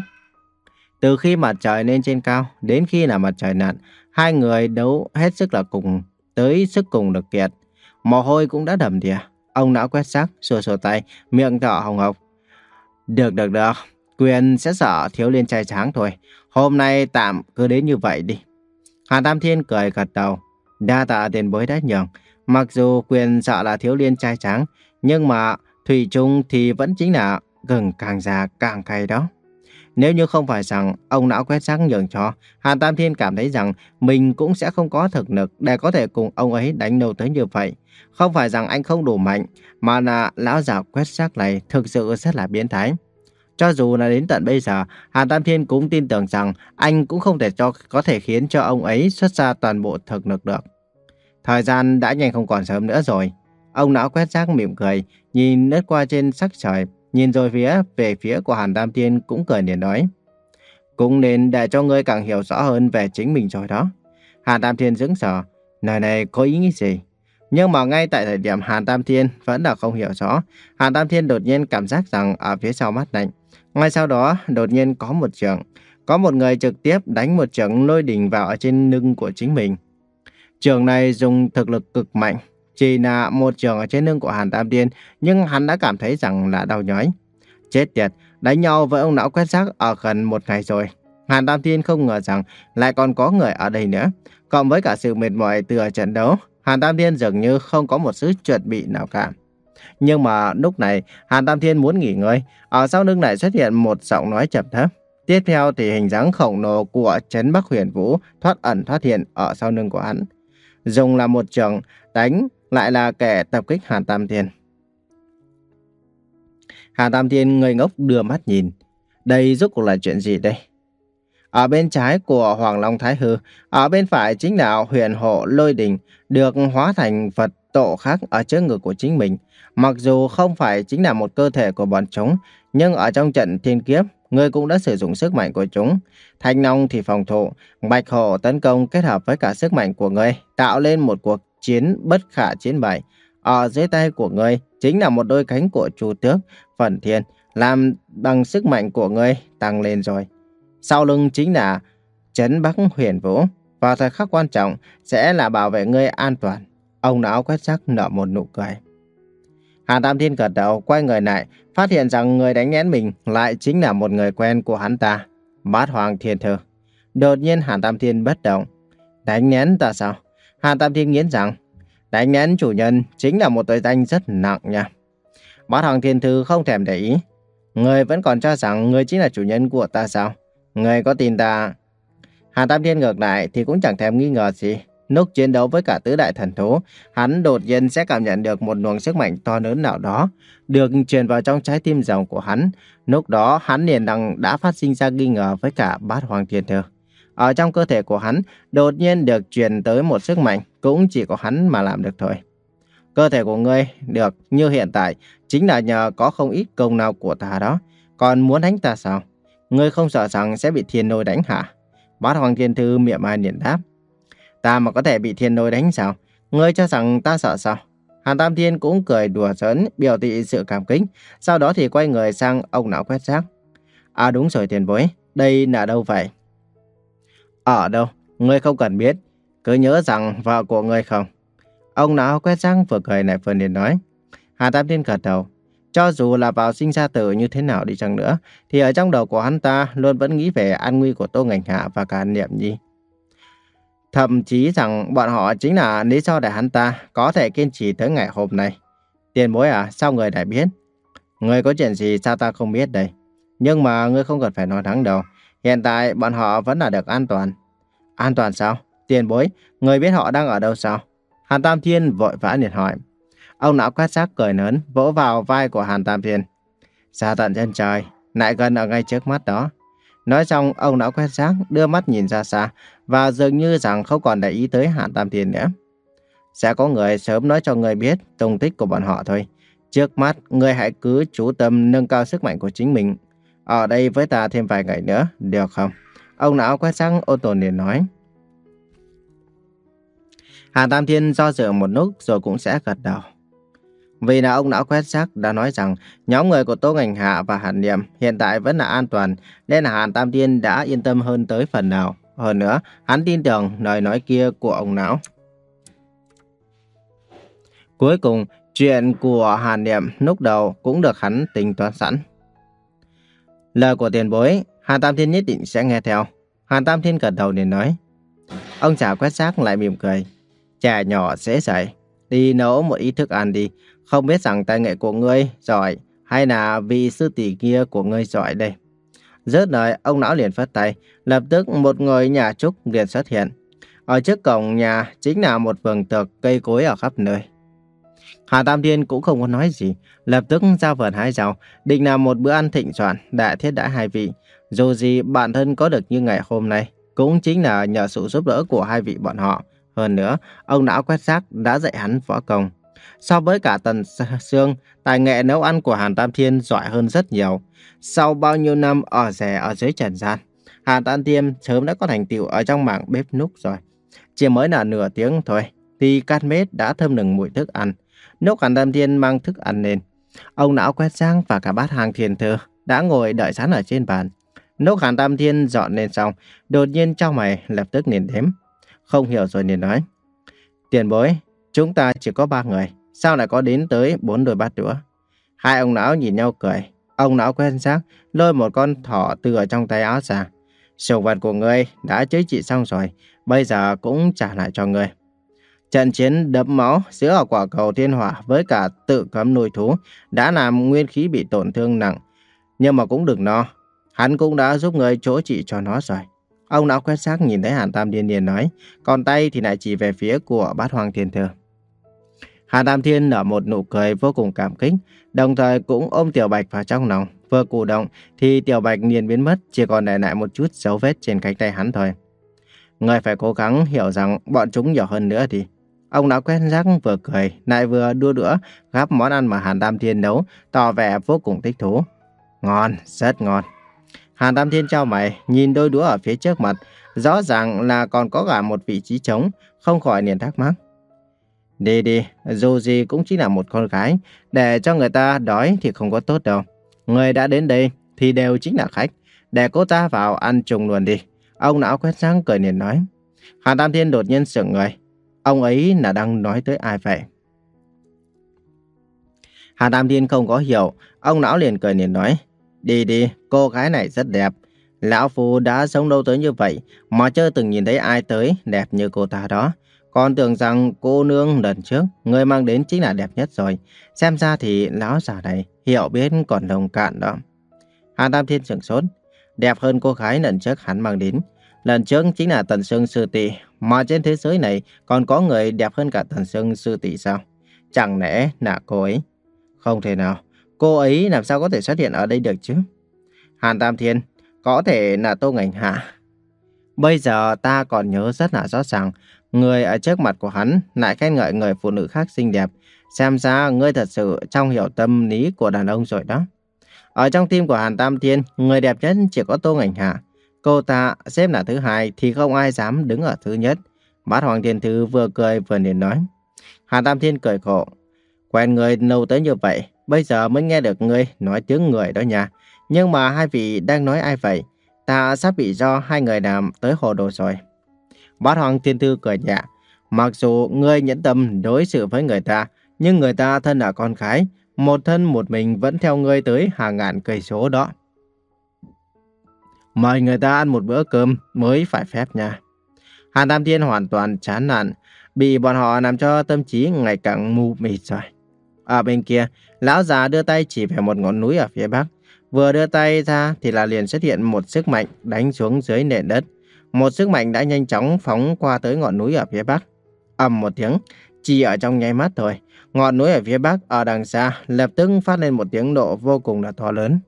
Từ khi mặt trời lên trên cao đến khi là mặt trời lặn, hai người đấu hết sức là cùng, tới sức cùng lực kiệt. Mồ hôi cũng đã đầm đìa. Ông não quét sắc, xua xua tay, miệng thở hồng hộc. Được được được, Quyền sẽ sợ thiếu liên trai tráng thôi. Hôm nay tạm cứ đến như vậy đi. Hàn Tam Thiên cười gật đầu. Đa tạ tiền bối đã nhường. Mặc dù Quyền sợ là thiếu liên trai tráng, nhưng mà thủy chung thì vẫn chính là gừng càng già càng cay đó. Nếu như không phải rằng ông não quét rác nhường cho, Hàn Tam Thiên cảm thấy rằng mình cũng sẽ không có thực lực để có thể cùng ông ấy đánh lâu tới như vậy. Không phải rằng anh không đủ mạnh, mà là lão già quét rác này thực sự rất là biến thái. Cho dù là đến tận bây giờ, Hàn Tam Thiên cũng tin tưởng rằng anh cũng không thể cho có thể khiến cho ông ấy xuất ra toàn bộ thực lực được. Thời gian đã nhanh không còn sớm nữa rồi. Ông não quét rác mỉm cười, nhìn lướt qua trên sắc trời, nhìn rồi phía về phía của Hàn Tam Thiên cũng cười liền nói. Cũng nên để cho ngươi càng hiểu rõ hơn về chính mình rồi đó. Hàn Tam Thiên sững sờ, lời này có ý nghĩa gì? Nhưng mà ngay tại thời điểm Hàn Tam Thiên vẫn là không hiểu rõ, Hàn Tam Thiên đột nhiên cảm giác rằng ở phía sau mắt lạnh. Ngay sau đó đột nhiên có một trường, có một người trực tiếp đánh một trường lôi đình vào ở trên lưng của chính mình. Trường này dùng thực lực cực mạnh, chỉ là một trường ở trên lưng của Hàn Tam Thiên, nhưng hắn đã cảm thấy rằng là đau nhói. Chết tiệt, đánh nhau với ông não quét rác ở gần một ngày rồi. Hàn Tam Thiên không ngờ rằng lại còn có người ở đây nữa. Cộng với cả sự mệt mỏi từ ở trận đấu, Hàn Tam Thiên dường như không có một sự chuẩn bị nào cả. Nhưng mà lúc này, Hàn Tam Thiên muốn nghỉ ngơi, ở sau lưng lại xuất hiện một giọng nói trầm thấp. Tiếp theo thì hình dáng khổng lồ của Trấn Bắc Huyền Vũ thoát ẩn thoát hiện ở sau lưng của hắn. Dùng là một trường đánh lại là kẻ tập kích Hàn Tam Thiên. Hàn Tam Thiên ngây ngốc đưa mắt nhìn. Đây rốt cuộc là chuyện gì đây? Ở bên trái của Hoàng Long Thái Hư, ở bên phải chính là Huyền Hộ Lôi Đình, được hóa thành Phật tổ khác ở trước ngực của chính mình. Mặc dù không phải chính là một cơ thể của bọn chúng, nhưng ở trong trận thiên kiếp, người cũng đã sử dụng sức mạnh của chúng. Thanh Long thì phòng thủ, Bạch Hổ tấn công kết hợp với cả sức mạnh của người, tạo lên một cuộc chiến bất khả chiến bại. Ở dưới tay của người chính là một đôi cánh của Chu Tước, Phần Thiên, làm bằng sức mạnh của người tăng lên rồi. Sau lưng chính là Trấn Bắc Huyền Vũ, vào thời khắc quan trọng sẽ là bảo vệ ngươi an toàn. Ông não quét rác nở một nụ cười. Hàn Tam Thiên gật đầu quay người lại, phát hiện rằng người đánh lén mình lại chính là một người quen của hắn ta, Bát Hoàng Thiên Thư. Đột nhiên Hàn Tam Thiên bất động. Đánh lén ta sao? Hàn Tam Thiên nghiến rằng, Đánh lén chủ nhân chính là một tội danh rất nặng nha. Bát Hoàng Thiên Thư không thèm để ý. Người vẫn còn cho rằng người chính là chủ nhân của ta sao? Người có tin ta? Hàn Tam Thiên ngược lại thì cũng chẳng thèm nghi ngờ gì. Lúc chiến đấu với cả tứ đại thần thú, hắn đột nhiên sẽ cảm nhận được một luồng sức mạnh to lớn nào đó được truyền vào trong trái tim rồng của hắn. Lúc đó hắn liền đang đã phát sinh ra nghi ngờ với cả Bát Hoàng Thiên Thư. Ở trong cơ thể của hắn đột nhiên được truyền tới một sức mạnh cũng chỉ có hắn mà làm được thôi. Cơ thể của ngươi được như hiện tại chính là nhờ có không ít công lao của ta đó. Còn muốn đánh ta sao? Ngươi không sợ rằng sẽ bị thiên lôi đánh hả? Bát Hoàng Thiên Thư miệng mai liền đáp. Ta mà có thể bị thiên lôi đánh sao? Ngươi cho rằng ta sợ sao? Hàn Tam Thiên cũng cười đùa giỡn biểu thị sự cảm kích. Sau đó thì quay người sang ông lão quét rác. À đúng rồi tiền bối, đây là đâu vậy? Ở đâu? Ngươi không cần biết. Cứ nhớ rằng vợ của ngươi không. Ông lão quét rác vừa cười lại vừa liền nói. Hàn Tam Thiên gật đầu. Cho dù là vào sinh ra tử như thế nào đi chăng nữa, thì ở trong đầu của hắn ta luôn vẫn nghĩ về an nguy của Tô Ngành Hạ và cả Niệm Nhi. Thậm chí rằng bọn họ chính là lý do để hắn ta có thể kiên trì tới ngày hôm nay. Tiền bối à, sao người lại biết? Người có chuyện gì sao ta không biết đây? Nhưng mà ngươi không cần phải nói thẳng đâu. Hiện tại bọn họ vẫn là được an toàn. An toàn sao? Tiền bối, người biết họ đang ở đâu sao? Hàn Tam Thiên vội vã liền hỏi. Ông lão quét rác cười lớn vỗ vào vai của Hàn Tam Thiên. Xa tận chân trời, lại gần ở ngay trước mắt đó. Nói xong, ông lão quét rác đưa mắt nhìn ra xa và dường như rằng không còn để ý tới Hàn Tam Thiên nữa. Sẽ có người sớm nói cho người biết tung tích của bọn họ thôi. Trước mắt, người hãy cứ chú tâm nâng cao sức mạnh của chính mình. Ở đây với ta thêm vài ngày nữa, được không? Ông lão quét rác ôn tồn liền nói. Hàn Tam Thiên do dự một lúc rồi cũng sẽ gật đầu. Vì là ông lão quét rác đã nói rằng nhóm người của Tô Ngành Hạ và Hàn Niệm hiện tại vẫn là an toàn, nên là Hàn Tam Thiên đã yên tâm hơn tới phần nào. Hơn nữa, hắn tin tưởng lời nói kia của ông lão. Cuối cùng, chuyện của Hàn Niệm lúc đầu cũng được hắn tính toán sẵn. Lời của tiền bối, Hàn Tam Thiên nhất định sẽ nghe theo. Hàn Tam Thiên gật đầu để nói. Ông già quét rác lại mỉm cười. Trẻ nhỏ dễ dạy, đi nấu một ít thức ăn đi. Không biết rằng tài nghệ của ngươi giỏi hay là vị sư tỷ kia của ngươi giỏi đây. Dứt lời, ông lão liền phất tay, lập tức một ngôi nhà trúc liền xuất hiện. Ở trước cổng nhà chính là một vườn tược cây cối ở khắp nơi. Hà Tam Thiên cũng không có nói gì, lập tức ra vườn hái rau, định làm một bữa ăn thịnh soạn đã thiết đãi hai vị. Dù gì bản thân có được như ngày hôm nay cũng chính là nhờ sự giúp đỡ của hai vị bọn họ. Hơn nữa, ông lão quét rác đã dạy hắn võ công. So với cả Tần Sương, tài nghệ nấu ăn của Hàn Tam Thiên giỏi hơn rất nhiều. Sau bao nhiêu năm ở rẻ ở dưới trần gian, Hàn Tam Thiên sớm đã có thành tựu ở trong mảng bếp núc rồi. Chỉ mới là nửa tiếng thôi, thì Cát Mết đã thơm nừng mùi thức ăn. Lúc Hàn Tam Thiên mang thức ăn lên, ông lão quét rác và cả Bát Hoàng Thiên Thư đã ngồi đợi sẵn ở trên bàn. Lúc Hàn Tam Thiên dọn lên xong, đột nhiên trong mày lập tức liền đếm. Không hiểu rồi liền nói. Tiền bối, chúng ta chỉ có ba người, sao lại có đến tới bốn đôi bát đũa? Hai ông lão nhìn nhau cười. Ông lão quen xác lôi một con thỏ từ ở trong tay áo ra. Sủng vật của ngươi đã chữa trị xong rồi, bây giờ cũng trả lại cho ngươi. Trận chiến đẫm máu giữa ở quả cầu thiên hỏa với cả tự cấm nuôi thú đã làm nguyên khí bị tổn thương nặng, nhưng mà cũng đừng lo, hắn cũng đã giúp ngươi chữa trị cho nó rồi. Ông lão quét xác nhìn thấy Hàn Tam Thiên liền nói, còn tay thì lại chỉ về phía của Bát Hoàng Thiên Thư. Hàn Tam Thiên nở một nụ cười vô cùng cảm kích, đồng thời cũng ôm Tiểu Bạch vào trong lòng. Vừa cử động thì Tiểu Bạch liền biến mất, chỉ còn để lại một chút dấu vết trên cánh tay hắn thôi. Người phải cố gắng hiểu rằng bọn chúng nhiều hơn nữa thì. Ông lão quét rác vừa cười, lại vừa đua đũa gắp món ăn mà Hàn Tam Thiên nấu, tỏ vẻ vô cùng thích thú. Ngon, rất ngon. Hàn Tam Thiên chau mày, nhìn đôi đũa ở phía trước mặt, rõ ràng là còn có cả một vị trí trống, không khỏi liền thắc mắc. Đi đi, dù gì cũng chỉ là một con gái, để cho người ta đói thì không có tốt đâu. Người đã đến đây thì đều chính là khách, để cô ta vào ăn chung luôn đi. Ông lão quét rác cười liền nói. Hàn Tam Thiên đột nhiên sững người. Ông ấy là đang nói tới ai vậy? Hàn Tam Thiên không có hiểu, ông lão liền cười liền nói. Đi đi, cô gái này rất đẹp. Lão Phu đã sống lâu tới như vậy mà chưa từng nhìn thấy ai tới đẹp như cô ta đó. Còn tưởng rằng cô nương lần trước người mang đến chính là đẹp nhất rồi. Xem ra thì lão già này hiểu biết còn nông cạn đó. Hàn Tam Thiên sửng sốt. Đẹp hơn cô gái lần trước hắn mang đến. Lần trước chính là Tần Sương sư tỷ, mà trên thế giới này còn có người đẹp hơn cả Tần Sương sư tỷ sao? Chẳng lẽ là cô ấy? Không thể nào. Cô ấy làm sao có thể xuất hiện ở đây được chứ? Hàn Tam Thiên, có thể là Tô Ngành Hạ. Bây giờ ta còn nhớ rất là rõ ràng, người ở trước mặt của hắn lại khen ngợi người phụ nữ khác xinh đẹp. Xem ra ngươi thật sự trong hiểu tâm lý của đàn ông rồi đó. Ở trong tim của Hàn Tam Thiên, người đẹp nhất chỉ có Tô Ngành Hạ. Cô ta xếp là thứ hai thì không ai dám đứng ở thứ nhất. Bát Hoàng Thiên Thư vừa cười vừa liền nói. Hàn Tam Thiên cười khổ. Quen người lâu tới như vậy, bây giờ mới nghe được ngươi nói tiếng người đó nha. Nhưng mà hai vị đang nói ai vậy? Ta sắp bị do hai người làm tới hồ đồ rồi. Bát Hoàng Thiên Thư cười nhẹ. Mặc dù ngươi nhẫn tâm đối xử với người ta, nhưng người ta thân là con gái, một thân một mình vẫn theo ngươi tới hàng ngàn cây số đó. Mời người ta ăn một bữa cơm mới phải phép nha. Hàn Tam Thiên hoàn toàn chán nản, bị bọn họ làm cho tâm trí ngày càng mù mịt rồi. Ở bên kia, lão già đưa tay chỉ về một ngọn núi ở phía bắc. Vừa đưa tay ra thì là liền xuất hiện một sức mạnh đánh xuống dưới nền đất. Một sức mạnh đã nhanh chóng phóng qua tới ngọn núi ở phía bắc. Ầm một tiếng, chỉ ở trong nháy mắt thôi, ngọn núi ở phía bắc ở đằng xa lập tức phát lên một tiếng nổ vô cùng là to lớn.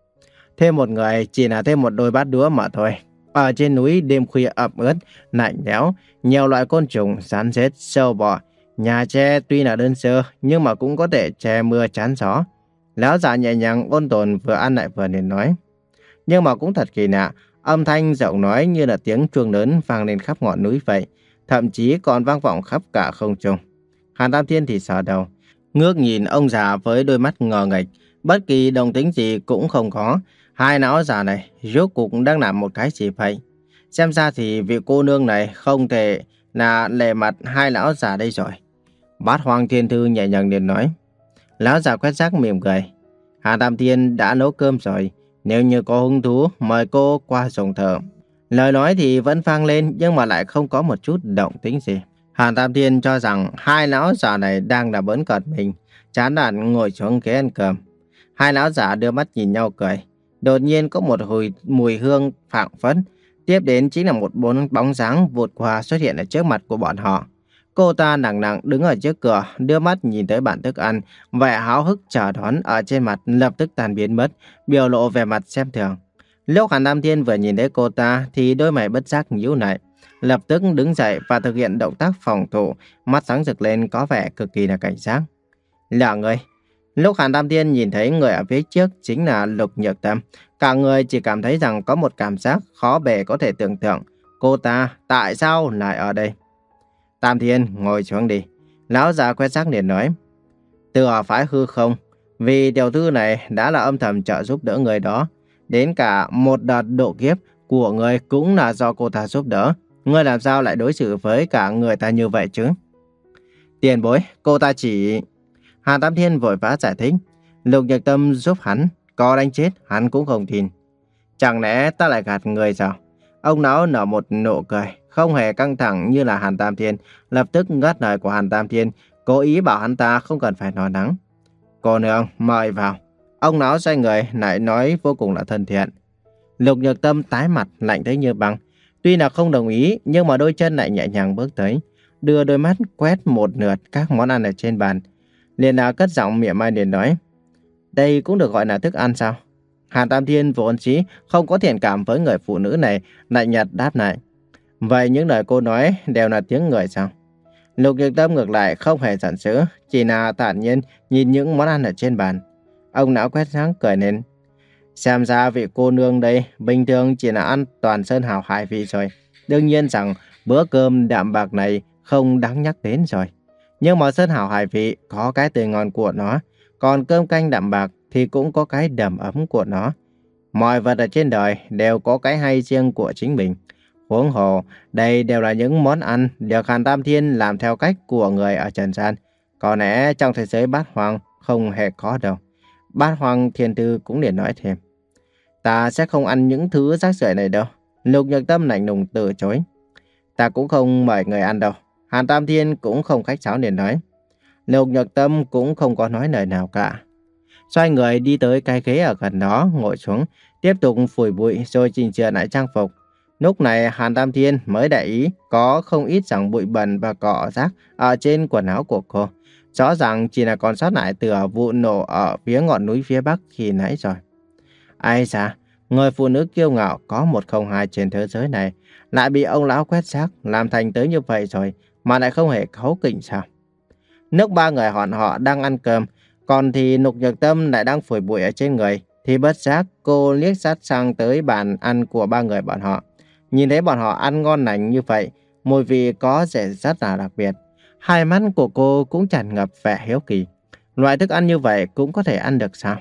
Thêm một người chỉ là thêm một đôi bát đũa mà thôi. Ở trên núi đêm khuya ẩm ướt, lạnh lẽo, nhiều loại côn trùng, rắn rết, sâu bọ. Nhà tre tuy là đơn sơ nhưng mà cũng có thể che mưa chắn gió. Lão già nhẹ nhàng ôn tồn vừa ăn lại vừa liền nói. Nhưng mà cũng thật kỳ lạ, âm thanh giọng nói như là tiếng chuông lớn vang lên khắp ngọn núi vậy, thậm chí còn vang vọng khắp cả không trung. Hàn Tam Thiên thì sờ đầu, ngước nhìn ông già với đôi mắt ngờ nghệch, bất kỳ đồng tính gì cũng không có. Hai lão già này rốt cuộc đang làm một cái gì vậy? Xem ra thì vị cô nương này không thể là lề mặt hai lão già đây rồi. Bát Hoàng Thiên Thư nhẹ nhàng liền nói. Lão già quét rác mỉm cười. Hàn Tam Thiên đã nấu cơm rồi, nếu như có hứng thú mời cô qua dùng thử. Lời nói thì vẫn vang lên nhưng mà lại không có một chút động tĩnh gì. Hàn Tam Thiên cho rằng hai lão già này đang là bỡn cợt mình, chán nản ngồi xuống ghế ăn cơm. Hai lão già đưa mắt nhìn nhau cười. Đột nhiên có một hồi mùi hương phảng phất, tiếp đến chính là một bốn bóng dáng vụt qua xuất hiện ở trước mặt của bọn họ. Cô ta nặng nặng đứng ở trước cửa, đưa mắt nhìn tới bàn thức ăn, vẻ háo hức chờ đón ở trên mặt lập tức tan biến mất, biểu lộ vẻ mặt xem thường. Lúc Hàn Tam Thiên vừa nhìn thấy cô ta thì đôi mày bất giác nhíu lại, lập tức đứng dậy và thực hiện động tác phòng thủ, mắt sáng rực lên có vẻ cực kỳ là cảnh giác. Là người. Lúc Hàn Tam Thiên nhìn thấy người ở phía trước chính là Lục Nhược Tâm, cả người chỉ cảm thấy rằng có một cảm giác khó bề có thể tưởng tượng. Cô ta tại sao lại ở đây? Tam Thiên, ngồi xuống đi. Lão già quét rác liền nói. Từ ở phái hư không, vì tiểu thư này đã là âm thầm trợ giúp đỡ người đó. Đến cả một đợt độ kiếp của người cũng là do cô ta giúp đỡ. Ngươi làm sao lại đối xử với cả người ta như vậy chứ? Tiền bối, cô ta chỉ... Hàn Tam Thiên vội vã giải thích. Lục Nhược Tâm giúp hắn, có đánh chết hắn cũng không tin. Chẳng lẽ ta lại gạt người sao? Ông lão nở một nụ cười, không hề căng thẳng như là Hàn Tam Thiên, lập tức ngắt lời của Hàn Tam Thiên, cố ý bảo hắn ta không cần phải nói nắng. Cô nương, mời vào. Ông lão xoay người lại nói vô cùng là thân thiện. Lục Nhược Tâm tái mặt lạnh thấy như băng. Tuy là không đồng ý nhưng mà đôi chân lại nhẹ nhàng bước tới, đưa đôi mắt quét một lượt các món ăn ở trên bàn. Liền là cất giọng mỉa mai liền nói. Đây cũng được gọi là thức ăn sao? Hàn Tam Thiên vốn dĩ không có thiện cảm với người phụ nữ này, lạnh nhạt đáp lại. Vậy những lời cô nói đều là tiếng người sao? Lục Nhược Tâm ngược lại không hề giận dữ, chỉ là thản nhiên nhìn những món ăn ở trên bàn. Ông lão quét sáng cười lên. Xem ra vị cô nương đây bình thường chỉ là ăn toàn sơn hào hải vị rồi. Đương nhiên rằng bữa cơm đạm bạc này không đáng nhắc đến rồi. Nhưng mà sơn hào hải vị có cái tươi ngon của nó, còn cơm canh đạm bạc thì cũng có cái đầm ấm của nó. Mọi vật ở trên đời đều có cái hay riêng của chính mình. Huống hồ, đây đều là những món ăn được Hàn Tam Thiên làm theo cách của người ở trần gian. Có lẽ trong thế giới bát hoang không hề có đâu. Bát Hoàng Thiên Thư cũng liền nói thêm. Ta sẽ không ăn những thứ rác rưởi này đâu. Lục Nhược Tâm lạnh lùng từ chối. Ta cũng không mời người ăn đâu. Hàn Tam Thiên cũng không khách sáo liền nói. Lục Nhược Tâm cũng không có nói lời nào cả. Xoay người đi tới cái ghế ở gần đó, ngồi xuống, tiếp tục phủi bụi rồi chỉnh sửa lại trang phục. Lúc này Hàn Tam Thiên mới để ý có không ít rằng bụi bẩn và cỏ rác ở trên quần áo của cô. Rõ ràng chỉ là còn sót lại từ vụ nổ ở phía ngọn núi phía bắc khi nãy rồi. Ai da, người phụ nữ kiêu ngạo có một không hai trên thế giới này lại bị ông lão quét rác làm thành tới như vậy rồi mà lại không hề cáu kỉnh sao? Lúc ba người họ họ đang ăn cơm, còn thì Lục Nhược Tâm lại đang phủi bụi ở trên người, thì bất giác cô liếc sát sang tới bàn ăn của ba người bọn họ. Nhìn thấy bọn họ ăn ngon lành như vậy, mùi vị có vẻ rất là đặc biệt. Hai mắt của cô cũng tràn ngập vẻ hiếu kỳ. Loại thức ăn như vậy cũng có thể ăn được sao?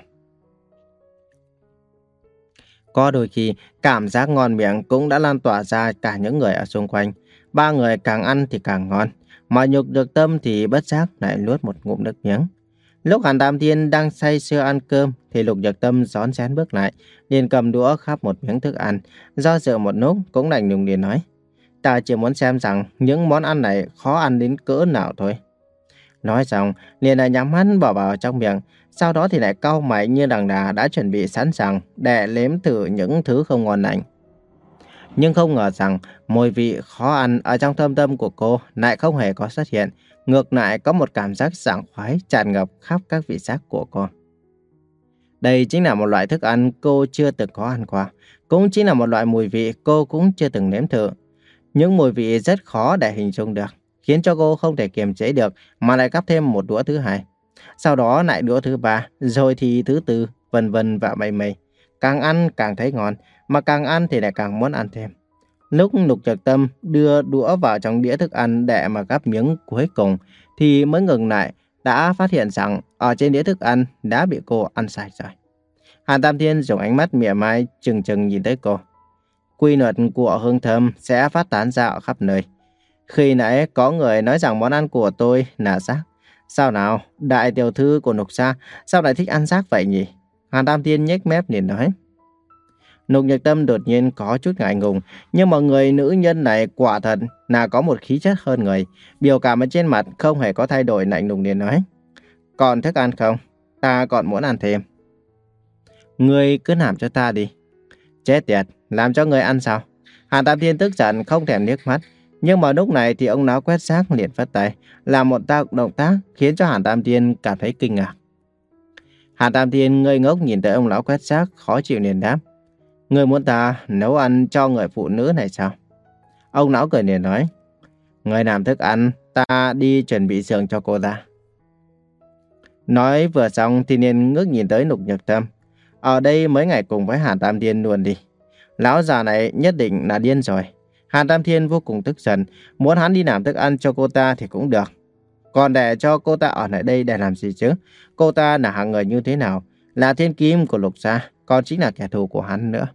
Có đôi khi, cảm giác ngon miệng cũng đã lan tỏa ra cả những người ở xung quanh. Ba người càng ăn thì càng ngon, mà Nhục Nhược Tâm thì bất giác lại nuốt một ngụm nước miếng. Lúc Hàn Tam Thiên đang say sưa ăn cơm thì Lục Nhược Tâm rón rén bước lại, liền cầm đũa khắp một miếng thức ăn, do dự một lúc cũng lạnh lùng liền nói: "Ta chỉ muốn xem rằng những món ăn này khó ăn đến cỡ nào thôi." Nói xong, liền lại nhắm mắt bỏ vào trong miệng, sau đó thì lại cau mày như đằng đà đã chuẩn bị sẵn sàng để nếm thử những thứ không ngon lành. Nhưng không ngờ rằng mùi vị khó ăn ở trong thâm tâm của cô lại không hề có xuất hiện. Ngược lại có một cảm giác sảng khoái tràn ngập khắp các vị giác của cô. Đây chính là một loại thức ăn cô chưa từng có ăn qua. Cũng chính là một loại mùi vị cô cũng chưa từng nếm thử. Những mùi vị rất khó để hình dung được, khiến cho cô không thể kiềm chế được mà lại gắp thêm một đũa thứ hai. Sau đó lại đũa thứ ba, rồi thì thứ tư, vân vân và mây mây. Càng ăn càng thấy ngon, mà càng ăn thì lại càng muốn ăn thêm. Lúc Lục Nhược Tâm đưa đũa vào trong đĩa thức ăn để mà gắp miếng cuối cùng thì mới ngừng lại, đã phát hiện rằng ở trên đĩa thức ăn đã bị cô ăn sạch rồi. Hàn Tam Thiên dùng ánh mắt mỉa mai chừng chừng nhìn tới cô. Quy luật của hương thơm sẽ phát tán ra ở khắp nơi. Khi nãy có người nói rằng món ăn của tôi là rác. Sao nào, đại tiểu thư của Lục gia sao lại thích ăn rác vậy nhỉ? Hàn Tam Thiên nhếch mép liền nói. Lục Nhược Tâm đột nhiên có chút ngại ngùng, nhưng mà người nữ nhân này quả thật là có một khí chất hơn người. Biểu cảm ở trên mặt không hề có thay đổi, lạnh lùng liền nói. Còn thức ăn không? Ta còn muốn ăn thêm. Ngươi cứ làm cho ta đi. Chết tiệt, làm cho người ăn sao? Hàn Tam Thiên tức giận không thèm liếc mắt. Nhưng mà lúc này thì ông lão quét rác liền phất tay, làm một động tác khiến cho Hàn Tam Thiên cảm thấy kinh ngạc. Hàn Tam Thiên ngây ngốc nhìn tới ông lão quét rác, khó chịu liền đáp. Người muốn ta nấu ăn cho người phụ nữ này sao? Ông lão cười liền nói. Người làm thức ăn, ta đi chuẩn bị giường cho cô ta. Nói vừa xong thì liền ngước nhìn tới Lục Nhược Tâm. Ở đây mấy ngày cùng với Hàn Tam Thiên luôn đi. Lão già này nhất định là điên rồi. Hàn Tam Thiên vô cùng tức giận, muốn hắn đi làm thức ăn cho cô ta thì cũng được. Còn để cho cô ta ở lại đây để làm gì chứ? Cô ta là hạng người như thế nào? Là thiên kim của Lục gia, còn chính là kẻ thù của hắn nữa.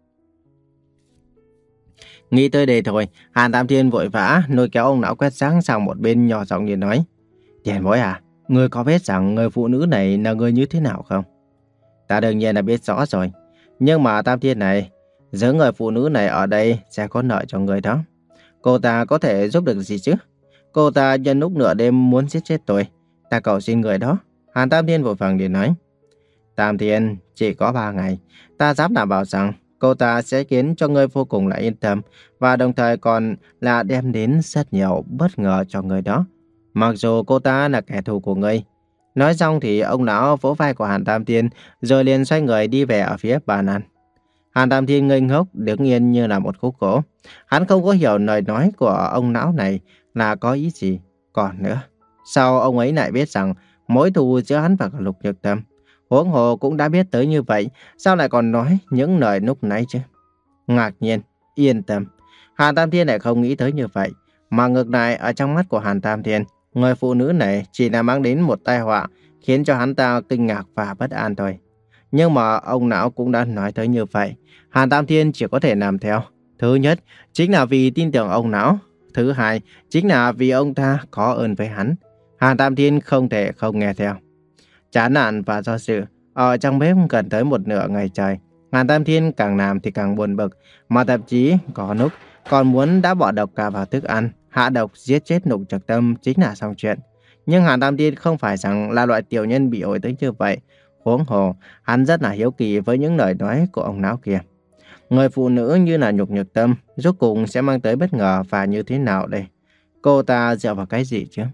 Nghĩ tới đây thôi, Hàn Tam Thiên vội vã lôi kéo ông lão quét rác sang một bên, nhỏ giọng liền nói. Tiền bối à, ngươi có biết rằng người phụ nữ này là người như thế nào không? Ta đương nhiên là biết rõ rồi. Nhưng mà Tam Thiên này, giữa người phụ nữ này ở đây sẽ có nợ cho người đó. Cô ta có thể giúp được gì chứ? Cô ta nhân lúc nửa đêm muốn giết chết tôi. Ta cầu xin người đó. Hàn Tam Thiên vội vàng liền nói. Tam Thiên, chỉ có ba ngày. Ta dám đảm bảo rằng cô ta sẽ khiến cho ngươi vô cùng là yên tâm, và đồng thời còn là đem đến rất nhiều bất ngờ cho người đó. Mặc dù cô ta là kẻ thù của ngươi. Nói xong thì ông lão vỗ vai của Hàn Tam Thiên, rồi liền xoay người đi về ở phía bàn ăn. Hàn Tam Thiên ngây ngốc đứng yên như là một khúc gỗ. Hắn không có hiểu lời nói của ông lão này là có ý gì. Còn nữa, sao ông ấy lại biết rằng mối thù giữa hắn và Lục Nhược Tâm? Huống hồ cũng đã biết tới như vậy, sao lại còn nói những lời lúc nãy chứ? Ngạc nhiên, yên tâm. Hàn Tam Thiên lại không nghĩ tới như vậy, mà ngược lại ở trong mắt của Hàn Tam Thiên, người phụ nữ này chỉ là mang đến một tai họa, khiến cho hắn ta kinh ngạc và bất an thôi. Nhưng mà ông lão cũng đã nói tới như vậy, Hàn Tam Thiên chỉ có thể làm theo. Thứ nhất, chính là vì tin tưởng ông lão. Thứ hai, chính là vì ông ta có ơn với hắn. Hàn Tam Thiên không thể không nghe theo. Chán nản và do dự, ở trong bếp gần tới một nửa ngày trời, Hàn Tam Thiên càng làm thì càng buồn bực, mà thậm chí có lúc còn muốn đã bỏ độc cả vào thức ăn, hạ độc giết chết Lục Nhược Tâm chính là xong chuyện. Nhưng Hàn Tam Thiên không phải rằng là loại tiểu nhân bị ổi tới như vậy. Huống hồ, hắn rất là hiếu kỳ với những lời nói của ông lão kia. Người phụ nữ như là Nhục Nhược Tâm rốt cuộc sẽ mang tới bất ngờ và như thế nào đây? Cô ta dựa vào cái gì chứ?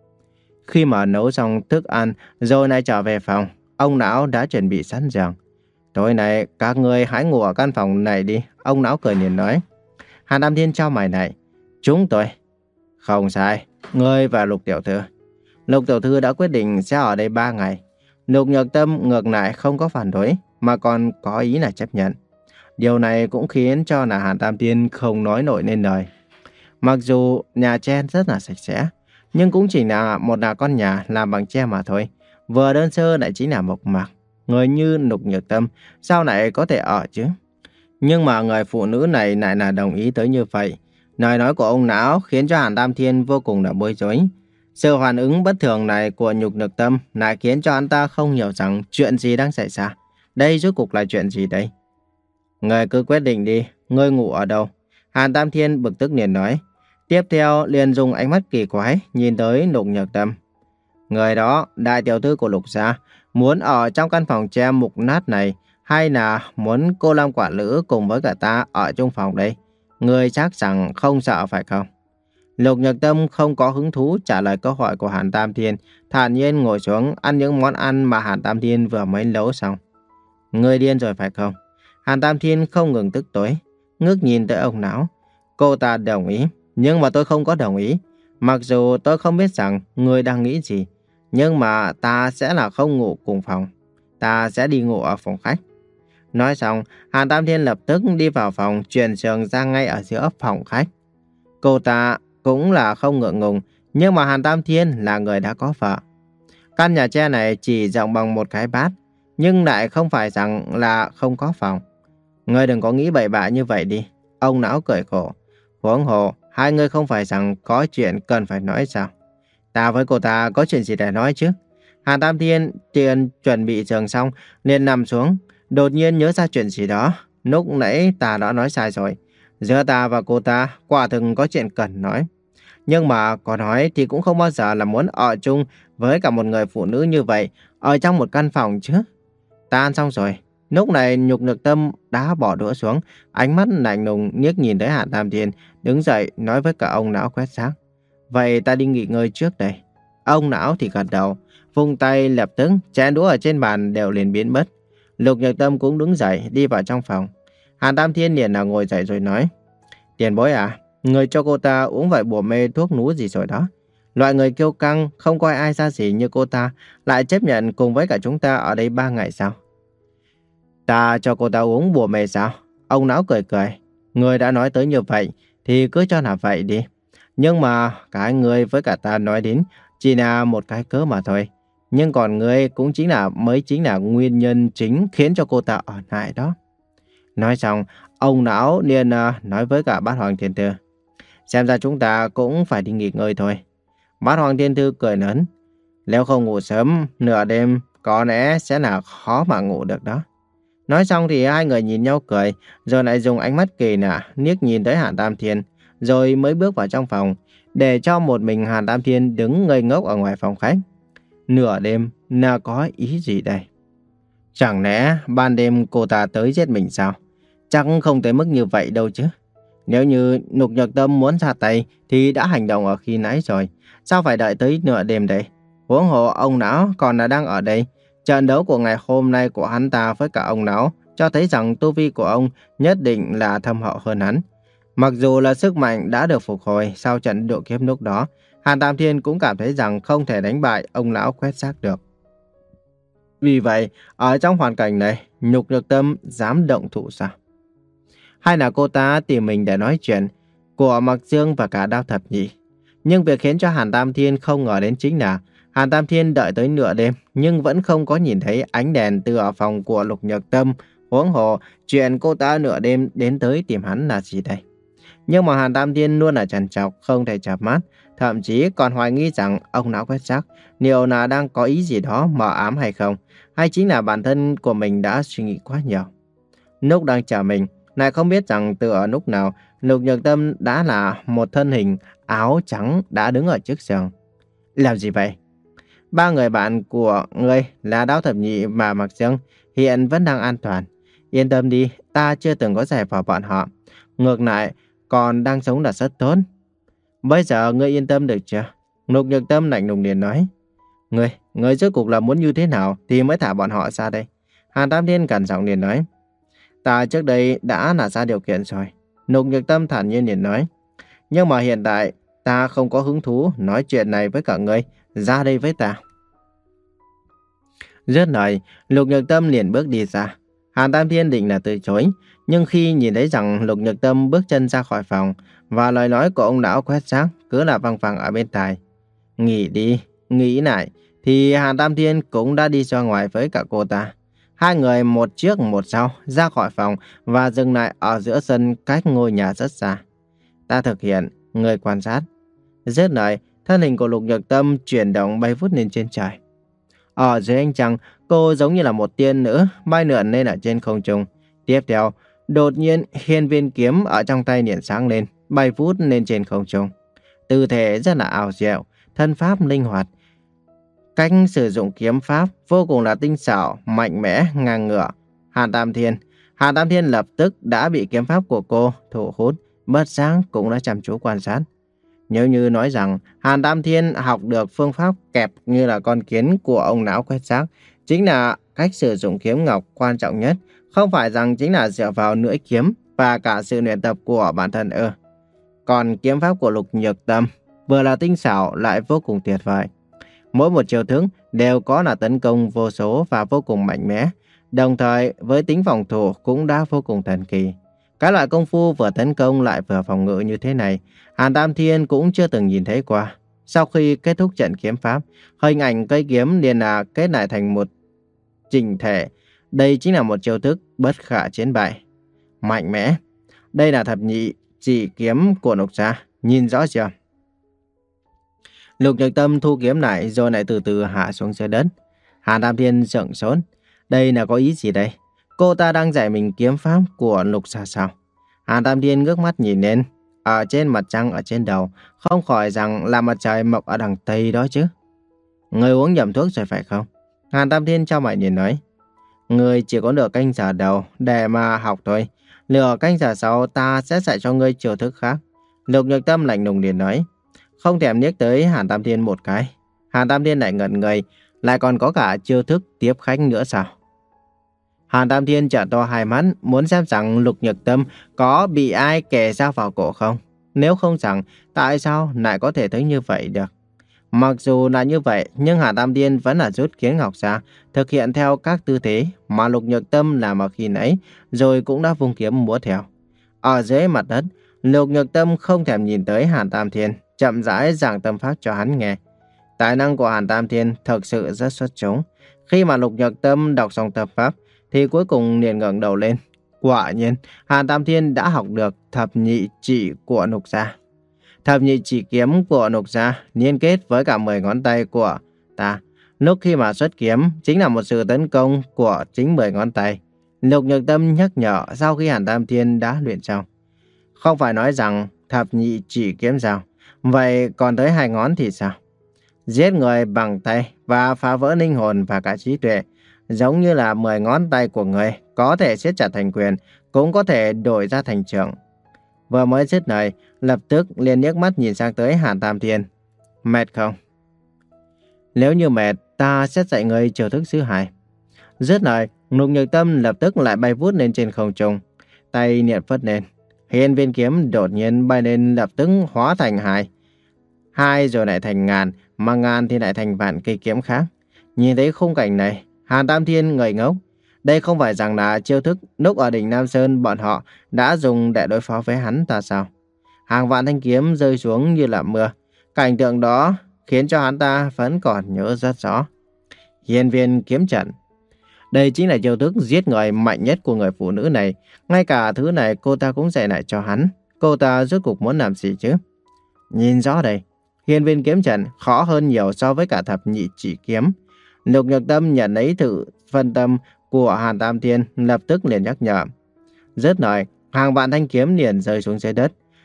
Khi mà nấu xong thức ăn rồi lại trở về phòng, ông lão đã chuẩn bị sẵn giường. Tối nay các người hãy ngủ ở căn phòng này đi, ông lão cười liền nói. Hàn Tam Thiên trao mày này. Chúng tôi. Không sai, ngươi và Lục Tiểu Thư. Lục Tiểu Thư đã quyết định sẽ ở đây ba ngày. Lục Nhược Tâm ngược lại không có phản đối, mà còn có ý là chấp nhận. Điều này cũng khiến cho là Hàn Tam Thiên không nói nổi nên lời. Mặc dù nhà tre rất là sạch sẽ, nhưng cũng chỉ là một là con nhà làm bằng tre mà thôi. Vừa đơn sơ lại chính là mộc mạc. Người như Lục Nhược Tâm sao lại có thể ở chứ? Nhưng mà người phụ nữ này lại là đồng ý tới như vậy. Lời nói của ông lão khiến cho Hàn Tam Thiên vô cùng là bối rối. Sự phản ứng bất thường này của Nhục Nhược Tâm lại khiến cho anh ta không hiểu rằng chuyện gì đang xảy ra. Đây rốt cuộc là chuyện gì đây? Người cứ quyết định đi, ngươi ngủ ở đâu? Hàn Tam Thiên bực tức liền nói. Tiếp theo liền dùng ánh mắt kỳ quái nhìn tới Lục Nhược Tâm. Người đó, đại tiểu thư của Lục gia, muốn ở trong căn phòng tre mục nát này hay là muốn cô Lam Quả Lữ cùng với cả ta ở chung phòng đây? Ngươi chắc rằng không sợ phải không? Lục Nhược Tâm không có hứng thú trả lời câu hỏi của Hàn Tam Thiên, thản nhiên ngồi xuống ăn những món ăn mà Hàn Tam Thiên vừa mới nấu xong. Ngươi điên rồi phải không? Hàn Tam Thiên không ngừng tức tối, ngước nhìn tới ông lão. Cô ta đồng ý, nhưng mà tôi không có đồng ý. Mặc dù tôi không biết rằng ngươi đang nghĩ gì, nhưng mà ta sẽ là không ngủ cùng phòng. Ta sẽ đi ngủ ở phòng khách. Nói xong, Hàn Tam Thiên lập tức đi vào phòng, chuyển giường ra ngay ở giữa phòng khách. Cô ta cũng là không ngượng ngùng, nhưng mà Hàn Tam Thiên là người đã có vợ. Căn nhà tre này chỉ rộng bằng một cái bát, nhưng lại không phải rằng là không có phòng. Ngươi đừng có nghĩ bậy bạ như vậy đi. Ông lão cười khổ. Huống hồ, hai người không phải rằng có chuyện cần phải nói sao? Ta với cô ta có chuyện gì để nói chứ? Hàn Tam Thiên tiền chuẩn bị giường xong, liền nằm xuống. Đột nhiên nhớ ra chuyện gì đó. Lúc nãy ta đã nói sai rồi. Giữa ta và cô ta quả thực có chuyện cần nói. Nhưng mà có nói thì cũng không bao giờ là muốn ở chung với cả một người phụ nữ như vậy ở trong một căn phòng chứ. Ta ăn xong rồi. Lúc này Nhục Nhược Tâm đã bỏ đũa xuống, ánh mắt lạnh lùng liếc nhìn tới Hàn Tam Thiên, đứng dậy nói với cả ông lão quét rác. Vậy ta đi nghỉ ngơi trước đây. Ông lão thì gật đầu, vung tay lập tức chén đũa ở trên bàn đều liền biến mất. Lục Nhược Tâm cũng đứng dậy đi vào trong phòng. Hàn Tam Thiên liền là ngồi dậy rồi nói. Tiền bối à, người cho cô ta uống vài bùa mê thuốc nú gì rồi đó. Loại người kiêu căng, không coi ai ra gì như cô ta, lại chấp nhận cùng với cả chúng ta ở đây ba ngày sao? Ta cho cô ta uống bùa mê sao? Ông lão cười cười. Người đã nói tới như vậy, thì cứ cho là vậy đi. Nhưng mà cả người với cả ta nói đến chỉ là một cái cớ mà thôi. Nhưng còn ngươi cũng chính là mới chính là nguyên nhân chính khiến cho cô ta ở lại đó. Nói xong, ông lão liền uh, nói với cả Bát Hoàng Thiên Thư. Xem ra chúng ta cũng phải đi nghỉ ngơi thôi. Bát Hoàng Thiên Thư cười lớn. Nếu không ngủ sớm, nửa đêm có lẽ sẽ là khó mà ngủ được đó. Nói xong thì hai người nhìn nhau cười, rồi lại dùng ánh mắt kỳ lạ liếc nhìn tới Hàn Tam Thiên, rồi mới bước vào trong phòng, để cho một mình Hàn Tam Thiên đứng ngây ngốc ở ngoài phòng khách. Nửa đêm là có ý gì đây? Chẳng lẽ ban đêm cô ta tới giết mình sao? Chắc không tới mức như vậy đâu chứ. Nếu như Lục Nhược Tâm muốn ra tay thì đã hành động ở khi nãy rồi. Sao phải đợi tới nửa đêm đây? Huống hồ ông lão còn là đang ở đây. Trận đấu của ngày hôm nay của hắn ta với cả ông lão cho thấy rằng tu vi của ông nhất định là thâm hậu hơn hắn. Mặc dù là sức mạnh đã được phục hồi sau trận độ kiếp lúc đó, Hàn Tam Thiên cũng cảm thấy rằng không thể đánh bại ông lão quét xác được. Vì vậy, ở trong hoàn cảnh này, Nhục Nhược Tâm dám động thủ sao? Hay là cô ta tìm mình để nói chuyện của Mặc Dương và cả Đao Thập Nhị? Nhưng việc khiến cho Hàn Tam Thiên không ngờ đến chính là Hàn Tam Thiên đợi tới nửa đêm nhưng vẫn không có nhìn thấy ánh đèn từ ở phòng của Lục Nhược Tâm. Huống hồ, chuyện cô ta nửa đêm đến tới tìm hắn là gì đây? Nhưng mà Hàn Tam Thiên luôn là trằn trọc, không thể chợp mắt, thậm chí còn hoài nghi rằng ông lão quét rác liệu là đang có ý gì đó mờ ám hay không, hay chính là bản thân của mình đã suy nghĩ quá nhiều. Lúc đang chờ mình, lại không biết rằng từ ở lúc nào Lục Nhược Tâm đã là một thân hình áo trắng đã đứng ở trước giường. Làm gì vậy? Ba người bạn của ngươi là Đao Thập Nhị và Mạc Dương hiện vẫn đang an toàn. Yên tâm đi, ta chưa từng có giải vào bọn họ. Ngược lại, còn đang sống là rất tốt. Bây giờ ngươi yên tâm được chưa? Lục Nhược Tâm lạnh lùng liền nói. Ngươi, ngươi rốt cuộc là muốn như thế nào thì mới thả bọn họ ra đây? Hàn Tam Thiên cẩn giọng liền nói. Ta trước đây đã là ra điều kiện rồi. Lục Nhược Tâm thản nhiên liền nói. Nhưng mà hiện tại ta không có hứng thú nói chuyện này với cả ngươi. Ra đây với ta. Dứt lời, Lục Nhược Tâm liền bước đi ra. Hàn Tam Thiên định là từ chối, nhưng khi nhìn thấy rằng Lục Nhược Tâm bước chân ra khỏi phòng và lời nói của ông lão quét rác cứ là văng vẳng ở bên tai. Nghĩ đi, nghĩ lại, thì Hàn Tam Thiên cũng đã đi ra ngoài với cả cô ta. Hai người một trước một sau ra khỏi phòng và dừng lại ở giữa sân cách ngôi nhà rất xa. Ta thực hiện, người quan sát. Dứt lời, thân hình của Lục Nhược Tâm chuyển động bay vút lên trên trời. Ở dưới ánh trăng, cô giống như là một tiên nữ bay lượn lên ở trên không trung. Tiếp theo, đột nhiên hiên viên kiếm ở trong tay liền sáng lên, bay vút lên trên không trung. Tư thế rất là ảo diệu, thân pháp linh hoạt. Cách sử dụng kiếm pháp vô cùng là tinh xảo, mạnh mẽ, ngang ngửa. Hàn Tam Thiên, Hàn Tam Thiên lập tức đã bị kiếm pháp của cô thu hút, bất giác cũng đã chăm chú quan sát. Nếu như nói rằng Hàn Tam Thiên học được phương pháp kẹp như là con kiến của ông lão quét rác, chính là cách sử dụng kiếm ngọc quan trọng nhất, không phải rằng chính là dựa vào lưỡi kiếm và cả sự luyện tập của bản thân ư. Còn kiếm pháp của Lục Nhược Tâm vừa là tinh xảo lại vô cùng tuyệt vời. Mỗi một chiêu thức đều có là tấn công vô số và vô cùng mạnh mẽ, đồng thời với tính phòng thủ cũng đã vô cùng thần kỳ. Cái loại công phu vừa tấn công lại vừa phòng ngự như thế này, Hàn Tam Thiên cũng chưa từng nhìn thấy qua. Sau khi kết thúc trận kiếm pháp, hình ảnh cây kiếm liền là kết lại thành một chỉnh thể. Đây chính là một chiêu thức bất khả chiến bại. Mạnh mẽ. Đây là thập nhị chỉ kiếm của Lục gia, nhìn rõ chưa? Lục Nhược Tâm thu kiếm lại rồi lại từ từ hạ xuống dưới đất. Hàn Tam Thiên sững sốt. Đây là có ý gì đây? Cô ta đang dạy mình kiếm pháp của Lục gia sao? Hàn Tam Thiên ngước mắt nhìn lên. Ở trên mặt trăng ở trên đầu, không khỏi rằng là mặt trời mọc ở đằng Tây đó chứ. Người uống nhầm thuốc rồi phải không? Hàn Tam Thiên trao mày nhìn nói. Người chỉ có nửa canh giờ đầu để mà học thôi. Nửa canh giờ sau ta sẽ dạy cho ngươi chiêu thức khác. Lục Nhược Tâm lạnh lùng liền nói. Không thèm liếc tới Hàn Tam Thiên một cái. Hàn Tam Thiên lại ngẩn người, lại còn có cả chiêu thức tiếp khách nữa sao? Hàn Tam Thiên trợn to hai mắt, muốn xem rằng Lục Nhược Tâm có bị ai kề dao vào cổ không? Nếu không rằng, tại sao lại có thể thấy như vậy được? Mặc dù là như vậy, nhưng Hàn Tam Thiên vẫn là rút kiếm ngọc ra, thực hiện theo các tư thế mà Lục Nhược Tâm làm ở khi nãy, rồi cũng đã vung kiếm múa theo. Ở dưới mặt đất, Lục Nhược Tâm không thèm nhìn tới Hàn Tam Thiên, chậm rãi giảng tâm pháp cho hắn nghe. Tài năng của Hàn Tam Thiên thực sự rất xuất chúng. Khi mà Lục Nhược Tâm đọc xong tâm pháp, thì cuối cùng liền ngẩng đầu lên. Quả nhiên, Hàn Tam Thiên đã học được thập nhị chỉ của Lục gia. Thập nhị chỉ kiếm của Lục gia liên kết với cả mười ngón tay của ta. Lúc khi mà xuất kiếm chính là một sự tấn công của chính mười ngón tay. Lục Nhược Tâm nhắc nhở sau khi Hàn Tam Thiên đã luyện xong. Không phải nói rằng thập nhị chỉ kiếm sao? Vậy còn tới hai ngón thì sao? Giết người bằng tay và phá vỡ linh hồn và cả trí tuệ. Giống như là mười ngón tay của người có thể siết chặt thành quyền, cũng có thể đổi ra thành trượng. Vừa mới dứt lời, lập tức liền liếc mắt nhìn sang tới Hàn Tam Thiên. Mệt không? Nếu như mệt, ta sẽ dạy người chiêu thức thứ hai. Dứt lời, Lục Nhược Tâm lập tức lại bay vút lên trên không trung, tay niệm phất lên. Hiên viên kiếm đột nhiên bay lên, lập tức hóa thành hai. Hai rồi lại thành ngàn, mà ngàn thì lại thành vạn cây kiếm khác. Nhìn thấy khung cảnh này, Hàn Tam Thiên ngây ngốc. Đây không phải rằng là chiêu thức lúc ở đỉnh Nam Sơn bọn họ đã dùng để đối phó với hắn ta sao? Hàng vạn thanh kiếm rơi xuống như là mưa. Cảnh tượng đó khiến cho hắn ta vẫn còn nhớ rất rõ. Hiên viên kiếm trận. Đây chính là chiêu thức giết người mạnh nhất của người phụ nữ này. Ngay cả thứ này cô ta cũng dạy lại cho hắn. Cô ta rốt cuộc muốn làm gì chứ? Nhìn rõ đây, hiên viên kiếm trận khó hơn nhiều so với cả thập nhị chỉ kiếm. Lục Nhược Tâm nhận lấy thử phân tâm của Hàn Tam Thiên, lập tức liền nhắc nhở. Dứt lời, hàng vạn thanh kiếm liền rơi xuống dưới đất.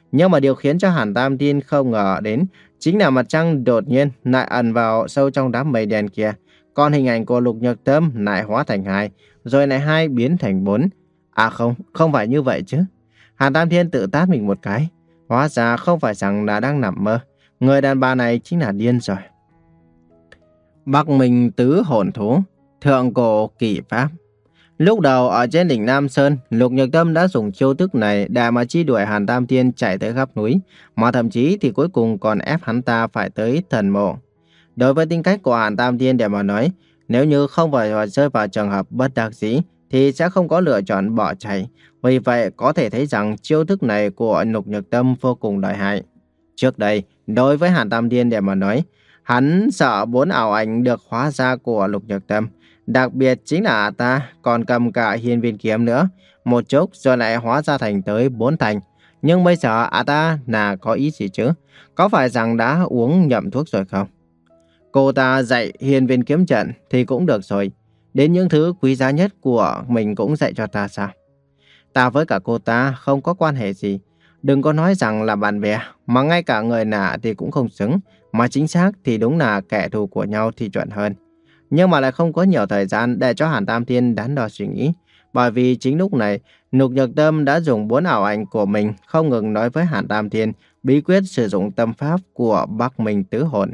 Nhưng mà điều khiến cho Hàn Tam Thiên không ngờ đến chính là mặt trăng đột nhiên lại ẩn vào sâu trong đám mây đen kia. Còn hình ảnh của Lục Nhược Tâm lại hóa thành hai, rồi lại hai biến thành bốn. À không, không phải như vậy chứ. Hàn Tam Thiên tự tát mình một cái. Hóa ra không phải rằng là đang nằm mơ. Người đàn bà này chính là điên rồi. Bắc Minh Tứ Hồn Thú, Thượng Cổ Kỳ Pháp. Lúc đầu ở trên đỉnh Nam Sơn, Lục Nhược Tâm đã dùng chiêu thức này để mà truy đuổi Hàn Tam Thiên chạy tới khắp núi, mà thậm chí thì cuối cùng còn ép hắn ta phải tới thần mộ. Đối với tính cách của Hàn Tam Thiên để mà nói, nếu như không phải rơi vào trường hợp bất đắc dĩ thì sẽ không có lựa chọn bỏ chạy. Vì vậy có thể thấy rằng chiêu thức này của Lục Nhược Tâm vô cùng lợi hại. Trước đây, đối với Hàn Tam Thiên để mà nói, hắn sợ bốn ảo ảnh được hóa ra của Lục Nhược Tâm. Đặc biệt chính là ta còn cầm cả hiên viên kiếm nữa. Một chút rồi lại hóa ra thành tới bốn thành. Nhưng bây giờ à ta là có ý gì chứ? Có phải rằng đã uống nhầm thuốc rồi không? Cô ta dạy hiên viên kiếm trận thì cũng được rồi. Đến những thứ quý giá nhất của mình cũng dạy cho ta sao? Ta với cả cô ta không có quan hệ gì. Đừng có nói rằng là bạn bè, mà ngay cả người lạ thì cũng không xứng. Mà chính xác thì đúng là kẻ thù của nhau thì chuẩn hơn. Nhưng mà lại không có nhiều thời gian để cho Hàn Tam Thiên đắn đo suy nghĩ. Bởi vì chính lúc này, Lục Nhược Tâm đã dùng bốn ảo ảnh của mình không ngừng nói với Hàn Tam Thiên bí quyết sử dụng tâm pháp của Bắc Minh Tứ Hồn.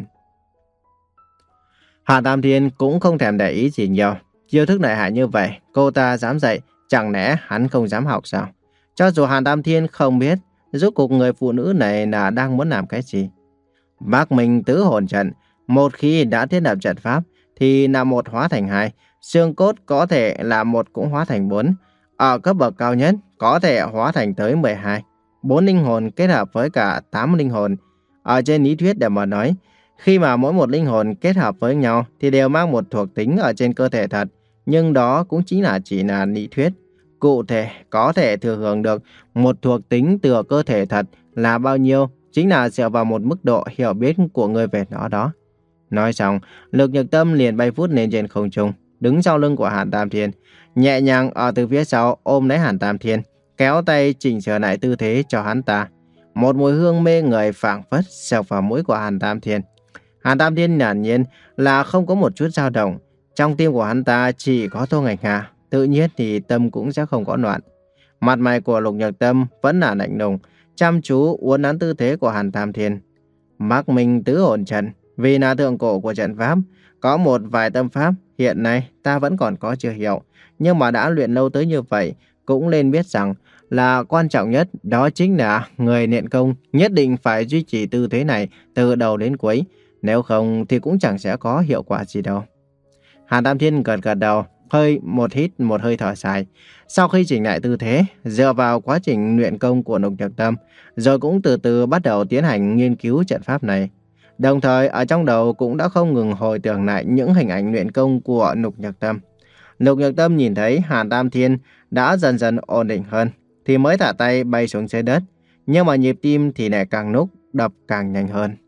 Hàn Tam Thiên cũng không thèm để ý gì nhiều. Chiêu thức lợi hại như vậy, cô ta dám dạy, chẳng lẽ hắn không dám học sao? Cho dù Hàn Tam Thiên không biết, rốt cuộc người phụ nữ này là đang muốn làm cái gì. Bắc Minh Tứ Hồn trận, một khi đã thiết lập trận pháp, thì là một hóa thành hai, xương cốt có thể là một cũng hóa thành bốn. Ở cấp bậc cao nhất, có thể hóa thành tới mười hai. Bốn linh hồn kết hợp với cả tám linh hồn. Ở trên lý thuyết để mà nói, khi mà mỗi một linh hồn kết hợp với nhau thì đều mang một thuộc tính ở trên cơ thể thật. Nhưng đó cũng chính là chỉ là lý thuyết. Cụ thể có thể thừa hưởng được một thuộc tính từ cơ thể thật là bao nhiêu, chính là dựa vào một mức độ hiểu biết của người về nó đó. Nói xong, Lục Nhược Tâm liền bay vút lên trên không trung, đứng sau lưng của Hàn Tam Thiên, nhẹ nhàng ở từ phía sau ôm lấy Hàn Tam Thiên, kéo tay chỉnh sửa lại tư thế cho hắn ta. Một mùi hương mê người phảng phất xộc vào mũi của Hàn Tam Thiên. Hàn Tam Thiên hiển nhiên là không có một chút dao động, trong tim của hắn ta chỉ có Tô Ngạch Hà, tự nhiên thì tâm cũng sẽ không có loạn. Mặt mày của Lục Nhược Tâm vẫn là lạnh lùng, chăm chú uốn nắn tư thế của Hàn Tam Thiên. Bắc Minh Tứ Hồn trận, vì là thượng cổ của trận pháp, có một vài tâm pháp hiện nay ta vẫn còn có chưa hiểu, nhưng mà đã luyện lâu tới như vậy, cũng nên biết rằng là quan trọng nhất đó chính là người luyện công nhất định phải duy trì tư thế này từ đầu đến cuối, nếu không thì cũng chẳng sẽ có hiệu quả gì đâu. Hàn Tam Thiên gật gật đầu, hơi một hít một hơi thở dài. Sau khi chỉnh lại tư thế, dựa vào quá trình luyện công của Lục Nhược Tâm, rồi cũng từ từ bắt đầu tiến hành nghiên cứu trận pháp này. Đồng thời ở trong đầu cũng đã không ngừng hồi tưởng lại những hình ảnh luyện công của Lục Nhược Tâm. Lục Nhược Tâm nhìn thấy Hàn Tam Thiên đã dần dần ổn định hơn, thì mới thả tay bay xuống dưới đất. Nhưng mà nhịp tim thì lại càng lúc đập càng nhanh hơn.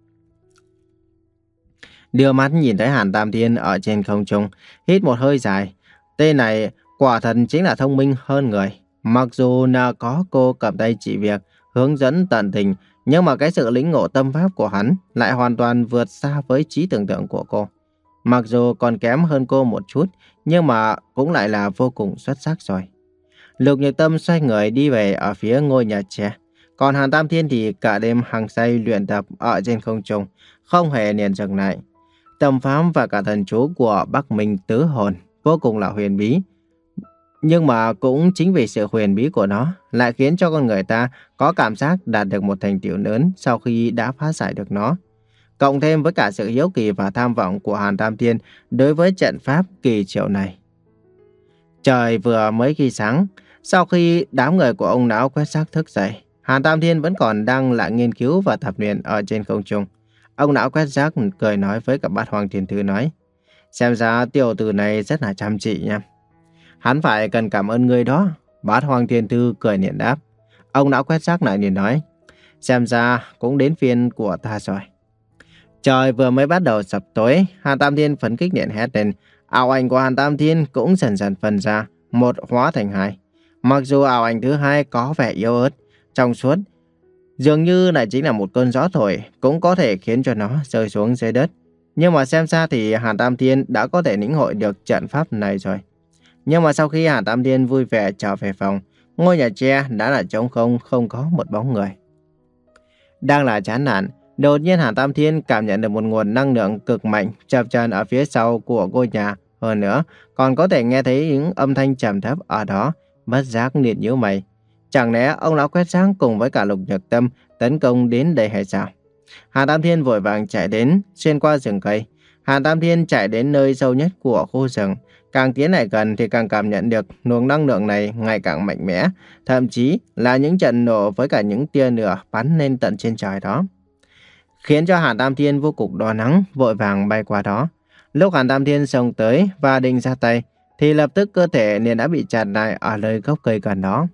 Đưa mắt nhìn thấy Hàn Tam Thiên ở trên không trung, hít một hơi dài. Tên này quả thật chính là thông minh hơn người. Mặc dù là có cô cầm tay chỉ việc, hướng dẫn tận tình, nhưng mà cái sự lĩnh ngộ tâm pháp của hắn lại hoàn toàn vượt xa với trí tưởng tượng của cô. Mặc dù còn kém hơn cô một chút, nhưng mà cũng lại là vô cùng xuất sắc rồi. Lục Nhược Tâm xoay người đi về ở phía ngôi nhà tre. Còn Hàn Tam Thiên thì cả đêm hăng say luyện tập ở trên không trung, không hề liền dừng lại. Tâm pháp và cả thần chú của Bắc Minh Tứ Hồn vô cùng là huyền bí. Nhưng mà cũng chính vì sự huyền bí của nó lại khiến cho con người ta có cảm giác đạt được một thành tựu lớn sau khi đã phá giải được nó. Cộng thêm với cả sự hiếu kỳ và tham vọng của Hàn Tam Thiên đối với trận pháp kỳ diệu này. Trời vừa mới khi sáng, sau khi đám người của ông lão quét rác thức dậy, Hàn Tam Thiên vẫn còn đang lại nghiên cứu và tập luyện ở trên không trung. Ông lão quét rác cười nói với cả Bát Hoang Thiên Thư nói: "Xem ra tiểu tử này rất là chăm chỉ nha." "Hắn phải cần cảm ơn người đó." Bát Hoang Thiên Thư cười liền đáp. Ông lão quét rác lại liền nói: "Xem ra cũng đến phiên của ta rồi." Trời vừa mới bắt đầu sập tối, Hàn Tam Thiên phấn khích liền hét lên. Ảo ảnh của Hàn Tam Thiên cũng dần dần phân ra, một hóa thành hai. Mặc dù ảo ảnh thứ hai có vẻ yếu ớt, trong suốt, Dường như lại chính là một cơn gió thổi, cũng có thể khiến cho nó rơi xuống dưới đất. Nhưng mà xem ra thì Hàn Tam Thiên đã có thể lĩnh hội được trận pháp này rồi. Nhưng mà sau khi Hàn Tam Thiên vui vẻ trở về phòng, ngôi nhà tre đã là trống không, không có một bóng người. Đang là chán nản, đột nhiên Hàn Tam Thiên cảm nhận được một nguồn năng lượng cực mạnh chập chờn ở phía sau của ngôi nhà. Hơn nữa, còn có thể nghe thấy những âm thanh trầm thấp ở đó, bất giác liệt nhíu mày. Chẳng lẽ ông lão quét sáng cùng với cả Lục Nhược Tâm tấn công đến đây hay sao? Hàn Tam Thiên vội vàng chạy đến, xuyên qua rừng cây. Hàn Tam Thiên chạy đến nơi sâu nhất của khu rừng. Càng tiến lại gần thì càng cảm nhận được luồng năng lượng này ngày càng mạnh mẽ, thậm chí là những trận nổ với cả những tia lửa bắn lên tận trên trời đó, khiến cho Hàn Tam Thiên vô cùng lo lắng, vội vàng bay qua đó. Lúc Hàn Tam Thiên xông tới và định ra tay, thì lập tức cơ thể liền đã bị chặn lại ở nơi gốc cây gần đó.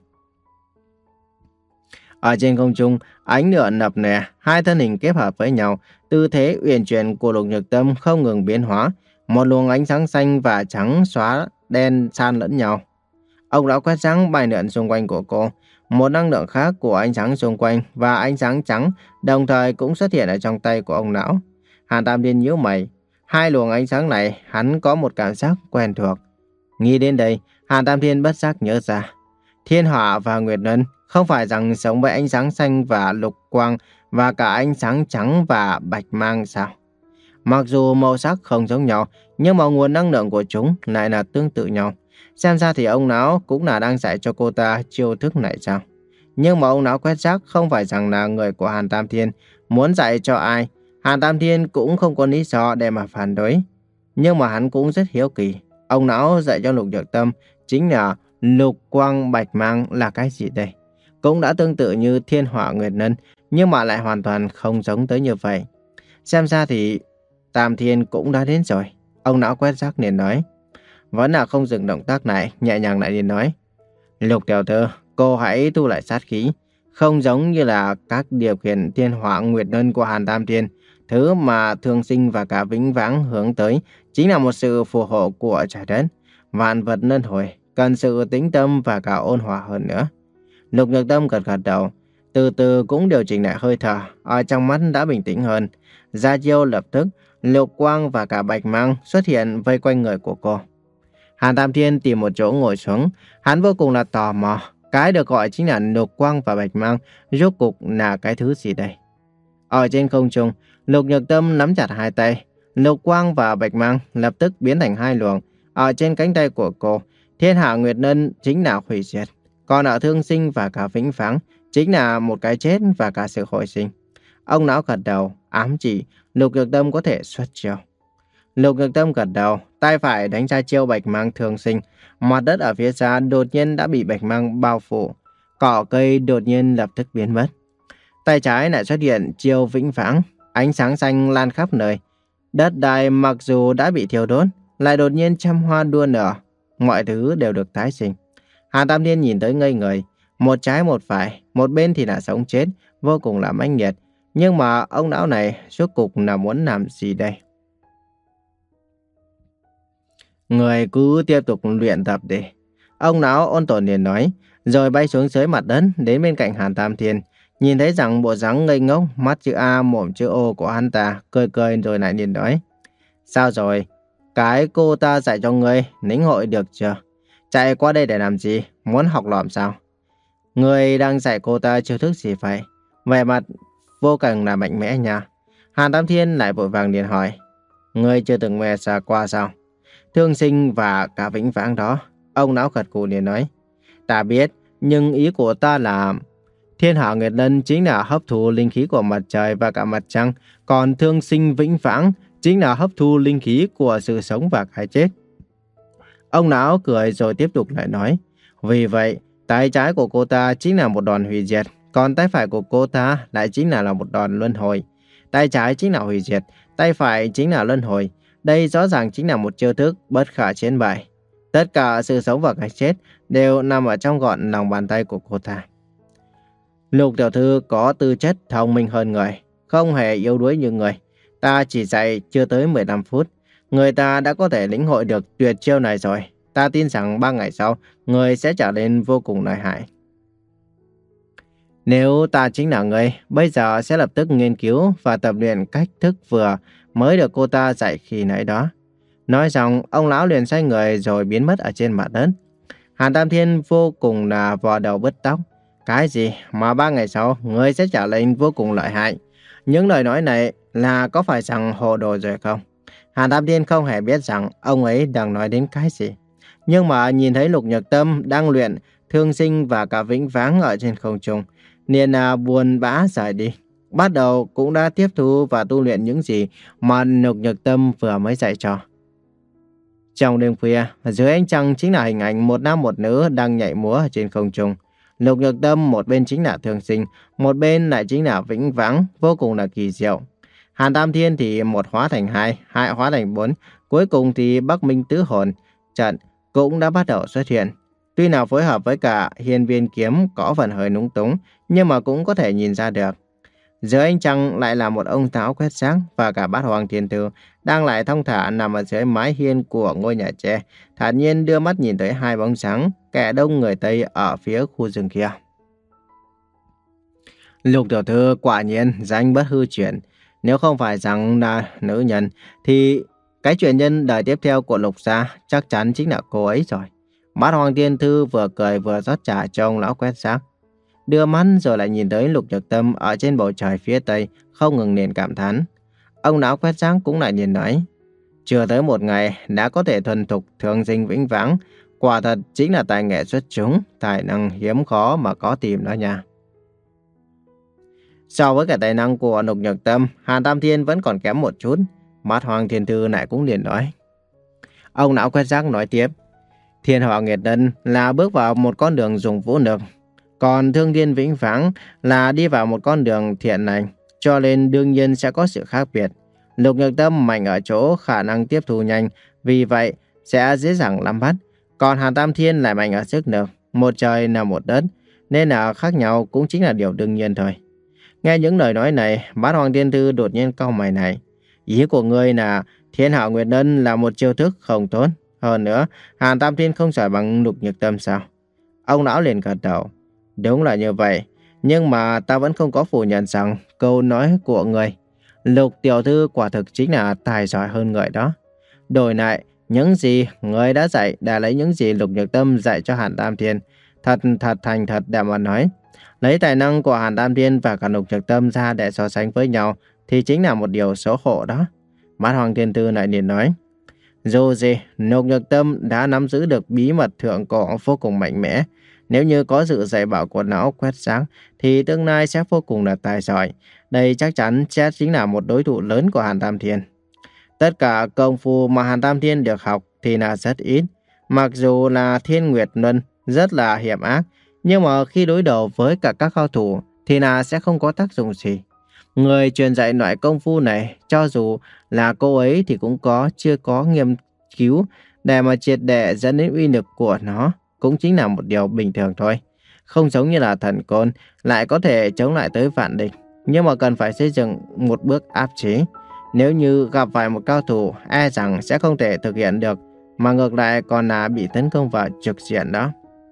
Ở trên không trung, ánh lửa nập nè, hai thân hình kết hợp với nhau, tư thế uyển chuyển của Lục Nhược Tâm không ngừng biến hóa, một luồng ánh sáng xanh và trắng xóa đen san lẫn nhau. Ông lão quét sáng bay lượn xung quanh của cô, một năng lượng khác của ánh sáng xung quanh và ánh sáng trắng đồng thời cũng xuất hiện ở trong tay của ông lão. Hàn Tam Thiên nhíu mày, hai luồng ánh sáng này hắn có một cảm giác quen thuộc. Nghĩ đến đây, Hàn Tam Thiên bất giác nhớ ra, Thiên Hỏa và Nguyệt Luân không phải rằng sống với ánh sáng xanh và lục quang và cả ánh sáng trắng và bạch mang sao? Mặc dù màu sắc không giống nhau, nhưng mà nguồn năng lượng của chúng lại là tương tự nhau. Xem ra thì ông lão cũng là đang dạy cho cô ta chiêu thức này sao? Nhưng mà ông lão quét rác không phải rằng là người của Hàn Tam Thiên, muốn dạy cho ai, Hàn Tam Thiên cũng không có lý do để mà phản đối. Nhưng mà hắn cũng rất hiếu kỳ, ông lão dạy cho Lục Nhược Tâm chính là lục quang bạch mang là cái gì đây? Cũng đã tương tự như Thiên Hỏa Nguyệt Luân, nhưng mà lại hoàn toàn không giống tới như vậy. Xem ra thì Tam Thiên cũng đã đến rồi. Ông lão quét rác liền nói. Vẫn là không dừng động tác này, nhẹ nhàng lại liền nói. Lục tiểu thư, cô hãy thu lại sát khí. Không giống như là các điều khiển Thiên Hỏa Nguyệt Luân của Hàn Tam Thiên. Thứ mà Thương Sinh và cả Vĩnh Vãng hướng tới chính là một sự phù hộ của trái đất. Vạn vật luân hồi, cần sự tĩnh tâm và cả ôn hòa hơn nữa. Lục Nhược Tâm gật gật đầu, từ từ cũng điều chỉnh lại hơi thở, ở trong mắt đã bình tĩnh hơn. Ra chiêu lập tức, lục quang và cả bạch mang xuất hiện vây quanh người của cô. Hàn Tam Thiên tìm một chỗ ngồi xuống, hắn vô cùng là tò mò, cái được gọi chính là lục quang và bạch mang, rốt cuộc là cái thứ gì đây? Ở trên không trung, Lục Nhược Tâm nắm chặt hai tay, lục quang và bạch mang lập tức biến thành hai luồng. Ở trên cánh tay của cô, Thiên Hạ Nguyệt Luân chính là hủy diệt, còn ở Thương Sinh và cả Vĩnh Vãng chính là một cái chết và cả sự hồi sinh. Ông lão gật đầu, ám chỉ Lục Nhược Tâm có thể xuất chiêu. Lục Nhược Tâm gật đầu, tay phải đánh ra chiêu bạch mang Thương Sinh. Mặt đất ở phía xa đột nhiên đã bị bạch mang bao phủ, cỏ cây đột nhiên lập tức biến mất. Tay trái lại xuất hiện chiêu Vĩnh Vãng, ánh sáng xanh lan khắp nơi. Đất đai mặc dù đã bị thiêu đốt, lại đột nhiên trăm hoa đua nở, mọi thứ đều được tái sinh. Hàn Tam Thiên nhìn tới ngây người, một trái một phải, một bên thì là sống chết, vô cùng là mãnh liệt. Nhưng mà ông lão này rốt cục là muốn làm gì đây? Người cứ tiếp tục luyện tập đi. Ông lão ôn tồn liền nói, rồi bay xuống dưới mặt đất đến bên cạnh Hàn Tam Thiên. Nhìn thấy rằng bộ dáng ngây ngốc, mắt chữ A, mồm chữ O của hắn ta, cười cười rồi lại liền nói. Sao rồi? Cái cô ta dạy cho ngươi, lĩnh hội được chưa? Chạy qua đây để làm gì? Muốn học lỏm sao? Ngươi đang dạy cô ta chiêu thức gì vậy? Vẻ mặt vô cùng là mạnh mẽ nha. Hàn Tam Thiên lại vội vàng liền hỏi. Ngươi chưa từng nghe xa qua sao? Thương Sinh và cả Vĩnh Vãng đó. Ông lão gật gù liền nói. Ta biết, nhưng ý của ta là Thiên Hạ Nguyệt Luân chính là hấp thu linh khí của mặt trời và cả mặt trăng, còn Thương Sinh Vĩnh Vãng chính là hấp thu linh khí của sự sống và cái chết. Ông lão cười rồi tiếp tục lại nói. Vì vậy, tay trái của cô ta chính là một đòn hủy diệt, còn tay phải của cô ta lại chính là, là một đòn luân hồi. Tay trái chính là hủy diệt, tay phải chính là luân hồi. Đây rõ ràng chính là một chiêu thức bất khả chiến bại. Tất cả sự sống và cái chết đều nằm ở trong gọn lòng bàn tay của cô ta. Lục tiểu thư có tư chất thông minh hơn người, không hề yếu đuối như người. Ta chỉ dạy chưa tới mười lăm phút, người ta đã có thể lĩnh hội được tuyệt chiêu này rồi. Ta tin rằng ba ngày sau, người sẽ trở nên vô cùng lợi hại. Nếu ta chính là người, bây giờ sẽ lập tức nghiên cứu và tập luyện cách thức vừa mới được cô ta dạy khi nãy đó. Nói xong, ông lão liền xoay người rồi biến mất ở trên mặt đất. Hàn Tam Thiên vô cùng là vò đầu bứt tóc. Cái gì mà ba ngày sau, người sẽ trả lệnh vô cùng lợi hại. Những lời nói này là có phải rằng hồ đồ rồi không? Hàn Tam Thiên không hề biết rằng ông ấy đang nói đến cái gì. Nhưng mà nhìn thấy Lục Nhược Tâm đang luyện Thương Sinh và cả Vĩnh Váng ở trên không trung, liền là buồn bã rời đi. Bắt đầu cũng đã tiếp thu và tu luyện những gì mà Lục Nhược Tâm vừa mới dạy cho. Trong đêm khuya, dưới ánh trăng chính là hình ảnh một nam một nữ đang nhảy múa ở trên không trung. Lục Nhược Tâm một bên chính là Thương Sinh, một bên lại chính là Vĩnh Váng, vô cùng là kỳ diệu. Hàn Tam Thiên thì một hóa thành hai, hai hóa thành bốn, cuối cùng thì Bắc Minh Tứ Hồn trận cũng đã bắt đầu xuất hiện. Tuy nào phối hợp với cả Hiên Viên Kiếm có phần hơi núng túng, nhưng mà cũng có thể nhìn ra được. Dưới ánh trăng lại là một ông táo quét sáng và cả Bát Hoàng Thiên Tử đang lại thong thả nằm ở dưới mái hiên của ngôi nhà tre, thản nhiên đưa mắt nhìn tới hai bóng sáng kẻ đông người Tây ở phía khu rừng kia. Lục tiểu thư quả nhiên danh bất hư truyền, nếu không phải rằng là nữ nhân thì cái truyền nhân đời tiếp theo của Lục gia chắc chắn chính là cô ấy rồi. Bát Hoàng Thiên Thư vừa cười vừa rót trà cho ông lão quét xác, đưa mắt rồi lại nhìn tới Lục Nhược Tâm ở trên bầu trời phía tây, không ngừng liền cảm thán. Ông lão quét xác cũng lại liền nói, chưa tới một ngày đã có thể thuần thục Thương Sinh Vĩnh Váng, quả thật chính là tài nghệ xuất chúng, tài năng hiếm khó mà có tìm đó nha. So với cả tài năng của Lục Nhược Tâm, Hàn Tam Thiên vẫn còn kém một chút. Bát Hoàng Thiên Thư lại cũng liền nói. Ông lão quét xác nói tiếp, Thiên Hỏa Nghiệt Đân là bước vào một con đường dùng vũ lực, còn Thương Thiên Vĩnh Váng là đi vào một con đường thiện lành, cho nên đương nhiên sẽ có sự khác biệt. Lục Nhược Tâm mạnh ở chỗ khả năng tiếp thu nhanh, vì vậy sẽ dễ dàng nắm bắt. Còn Hàn Tam Thiên lại mạnh ở sức lực, một trời là một đất, nên là khác nhau cũng chính là điều đương nhiên thôi. Nghe những lời nói này, Bát Hoàng Thiên Thư đột nhiên cau mày này. Ý của ngươi là Thiên Hạo Nguyệt Đân là một chiêu thức không tốt. Hơn nữa, Hàn Tam Thiên không giỏi bằng Lục Nhược Tâm sao? Ông lão liền gật đầu. Đúng là như vậy, nhưng mà ta vẫn không có phủ nhận rằng câu nói của người. Lục tiểu thư quả thực chính là tài giỏi hơn người đó. Đổi lại, những gì người đã dạy đã lấy những gì Lục Nhược Tâm dạy cho Hàn Tam Thiên. Thật thật thành thật để mà nói. Lấy tài năng của Hàn Tam Thiên và cả Lục Nhược Tâm ra để so sánh với nhau thì chính là một điều xấu hổ đó. Bát Hoàng Thiên Thư lại liền nói. Dù gì, Lục Nhược Tâm đã nắm giữ được bí mật thượng cổ vô cùng mạnh mẽ. Nếu như có sự dạy bảo của lão quét sáng thì tương lai sẽ vô cùng là tài giỏi. Đây chắc chắn sẽ chính là một đối thủ lớn của Hàn Tam Thiên. Tất cả công phu mà Hàn Tam Thiên được học thì là rất ít. Mặc dù là Thiên Nguyệt Luân rất là hiểm ác, nhưng mà khi đối đầu với cả các cao thủ thì là sẽ không có tác dụng gì. Người truyền dạy loại công phu này, cho dù là cô ấy thì cũng có chưa có nghiên cứu để mà triệt để dẫn đến uy lực của nó, cũng chính là một điều bình thường thôi. Không giống như là thần côn lại có thể chống lại tới vạn địch, nhưng mà cần phải xây dựng một bước áp chế. Nếu như gặp phải một cao thủ, e rằng sẽ không thể thực hiện được, mà ngược lại còn là bị tấn công vào trực diện đó.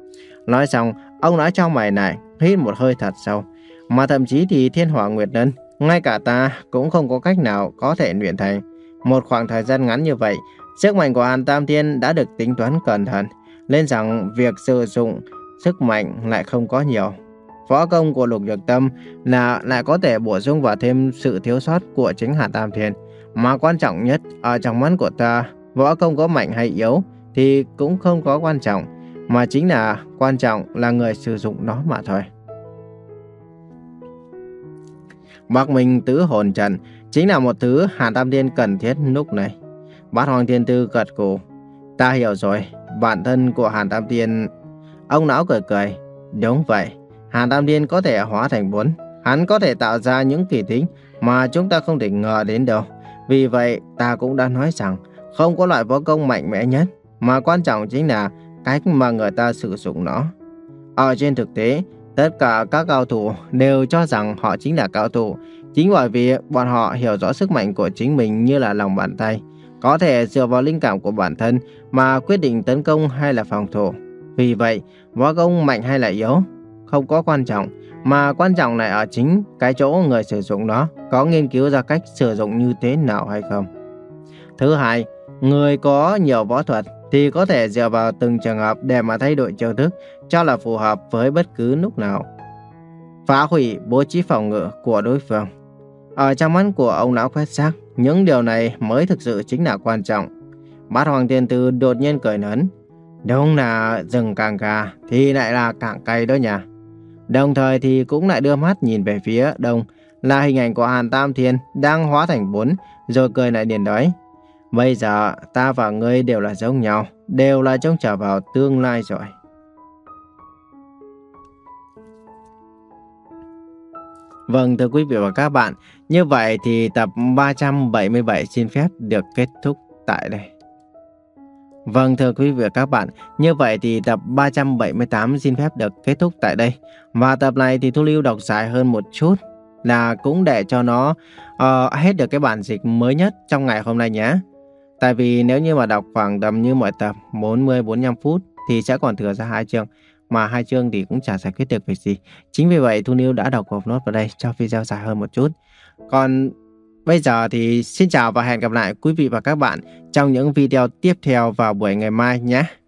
Nói xong, ông nói trong mày này, hít một hơi thật sâu. Mà thậm chí thì Thiên Hỏa Nguyệt Đân, ngay cả ta cũng không có cách nào có thể luyện thành. Một khoảng thời gian ngắn như vậy, sức mạnh của Hàn Tam Thiên đã được tính toán cẩn thận, nên rằng việc sử dụng sức mạnh lại không có nhiều. Võ công của Lục Nhược Tâm là lại có thể bổ sung vào thêm sự thiếu sót của chính Hàn Tam Thiên. Mà quan trọng nhất, ở trong mắt của ta, võ công có mạnh hay yếu thì cũng không có quan trọng, mà chính là quan trọng là người sử dụng nó mà thôi. Bắc Minh Tứ Hồn Trận chính là một thứ Hàn Tam Thiên cần thiết lúc này. Bát Hoàng Thiên Tư gật gù. Ta hiểu rồi, bản thân của Hàn Tam Thiên. Ông lão cười cười. Đúng vậy, Hàn Tam Thiên có thể hóa thành bốn. Hắn có thể tạo ra những kỳ tích mà chúng ta không thể ngờ đến đâu. Vì vậy ta cũng đã nói rằng không có loại võ công mạnh mẽ nhất, mà quan trọng chính là cách mà người ta sử dụng nó. Ở trên thực tế, tất cả các cao thủ đều cho rằng họ chính là cao thủ, chính bởi vì bọn họ hiểu rõ sức mạnh của chính mình như là lòng bàn tay, có thể dựa vào linh cảm của bản thân mà quyết định tấn công hay là phòng thủ. Vì vậy, võ công mạnh hay là yếu không có quan trọng, Mà quan trọng này ở chính cái chỗ người sử dụng nó có nghiên cứu ra cách sử dụng như thế nào hay không. Thứ hai, người có nhiều võ thuật thì có thể dựa vào từng trường hợp để mà thay đổi chiêu thức cho là phù hợp với bất cứ lúc nào. Phá hủy bố trí phòng ngự của đối phương. Ở trong mắt của ông lão quét xác, những điều này mới thực sự chính là quan trọng. Bát Hoàng Tiền Tử đột nhiên cười lớn. Đúng là rừng càng già thì lại là càng cay đó nhỉ. Đồng thời thì cũng lại đưa mắt nhìn về phía đông, là hình ảnh của Hàn Tam Thiên đang hóa thành bốn, rồi cười lại điền nói. Bây giờ ta và ngươi đều là giống nhau, đều là trông chờ vào tương lai rồi. Vâng, thưa quý vị và các bạn, như vậy thì tập ba trăm bảy mươi bảy xin phép được kết thúc tại đây. Vâng, thưa quý vị và các bạn, như vậy thì tập ba trăm bảy mươi tám xin phép được kết thúc tại đây. Và tập này thì Thu Lưu đọc dài hơn một chút, là cũng để cho nó uh, hết được cái bản dịch mới nhất trong ngày hôm nay nhé. Tại vì nếu như mà đọc khoảng tầm như mọi tập bốn mươi đến bốn mươi lăm phút thì sẽ còn thừa ra hai chương. Mà hai chương thì cũng chả giải quyết được việc gì. Chính vì vậy Thu Lưu đã đọc gộp nốt vào đây cho video dài hơn một chút. Còn bây giờ thì xin chào và hẹn gặp lại quý vị và các bạn trong những video tiếp theo vào buổi ngày mai nhé.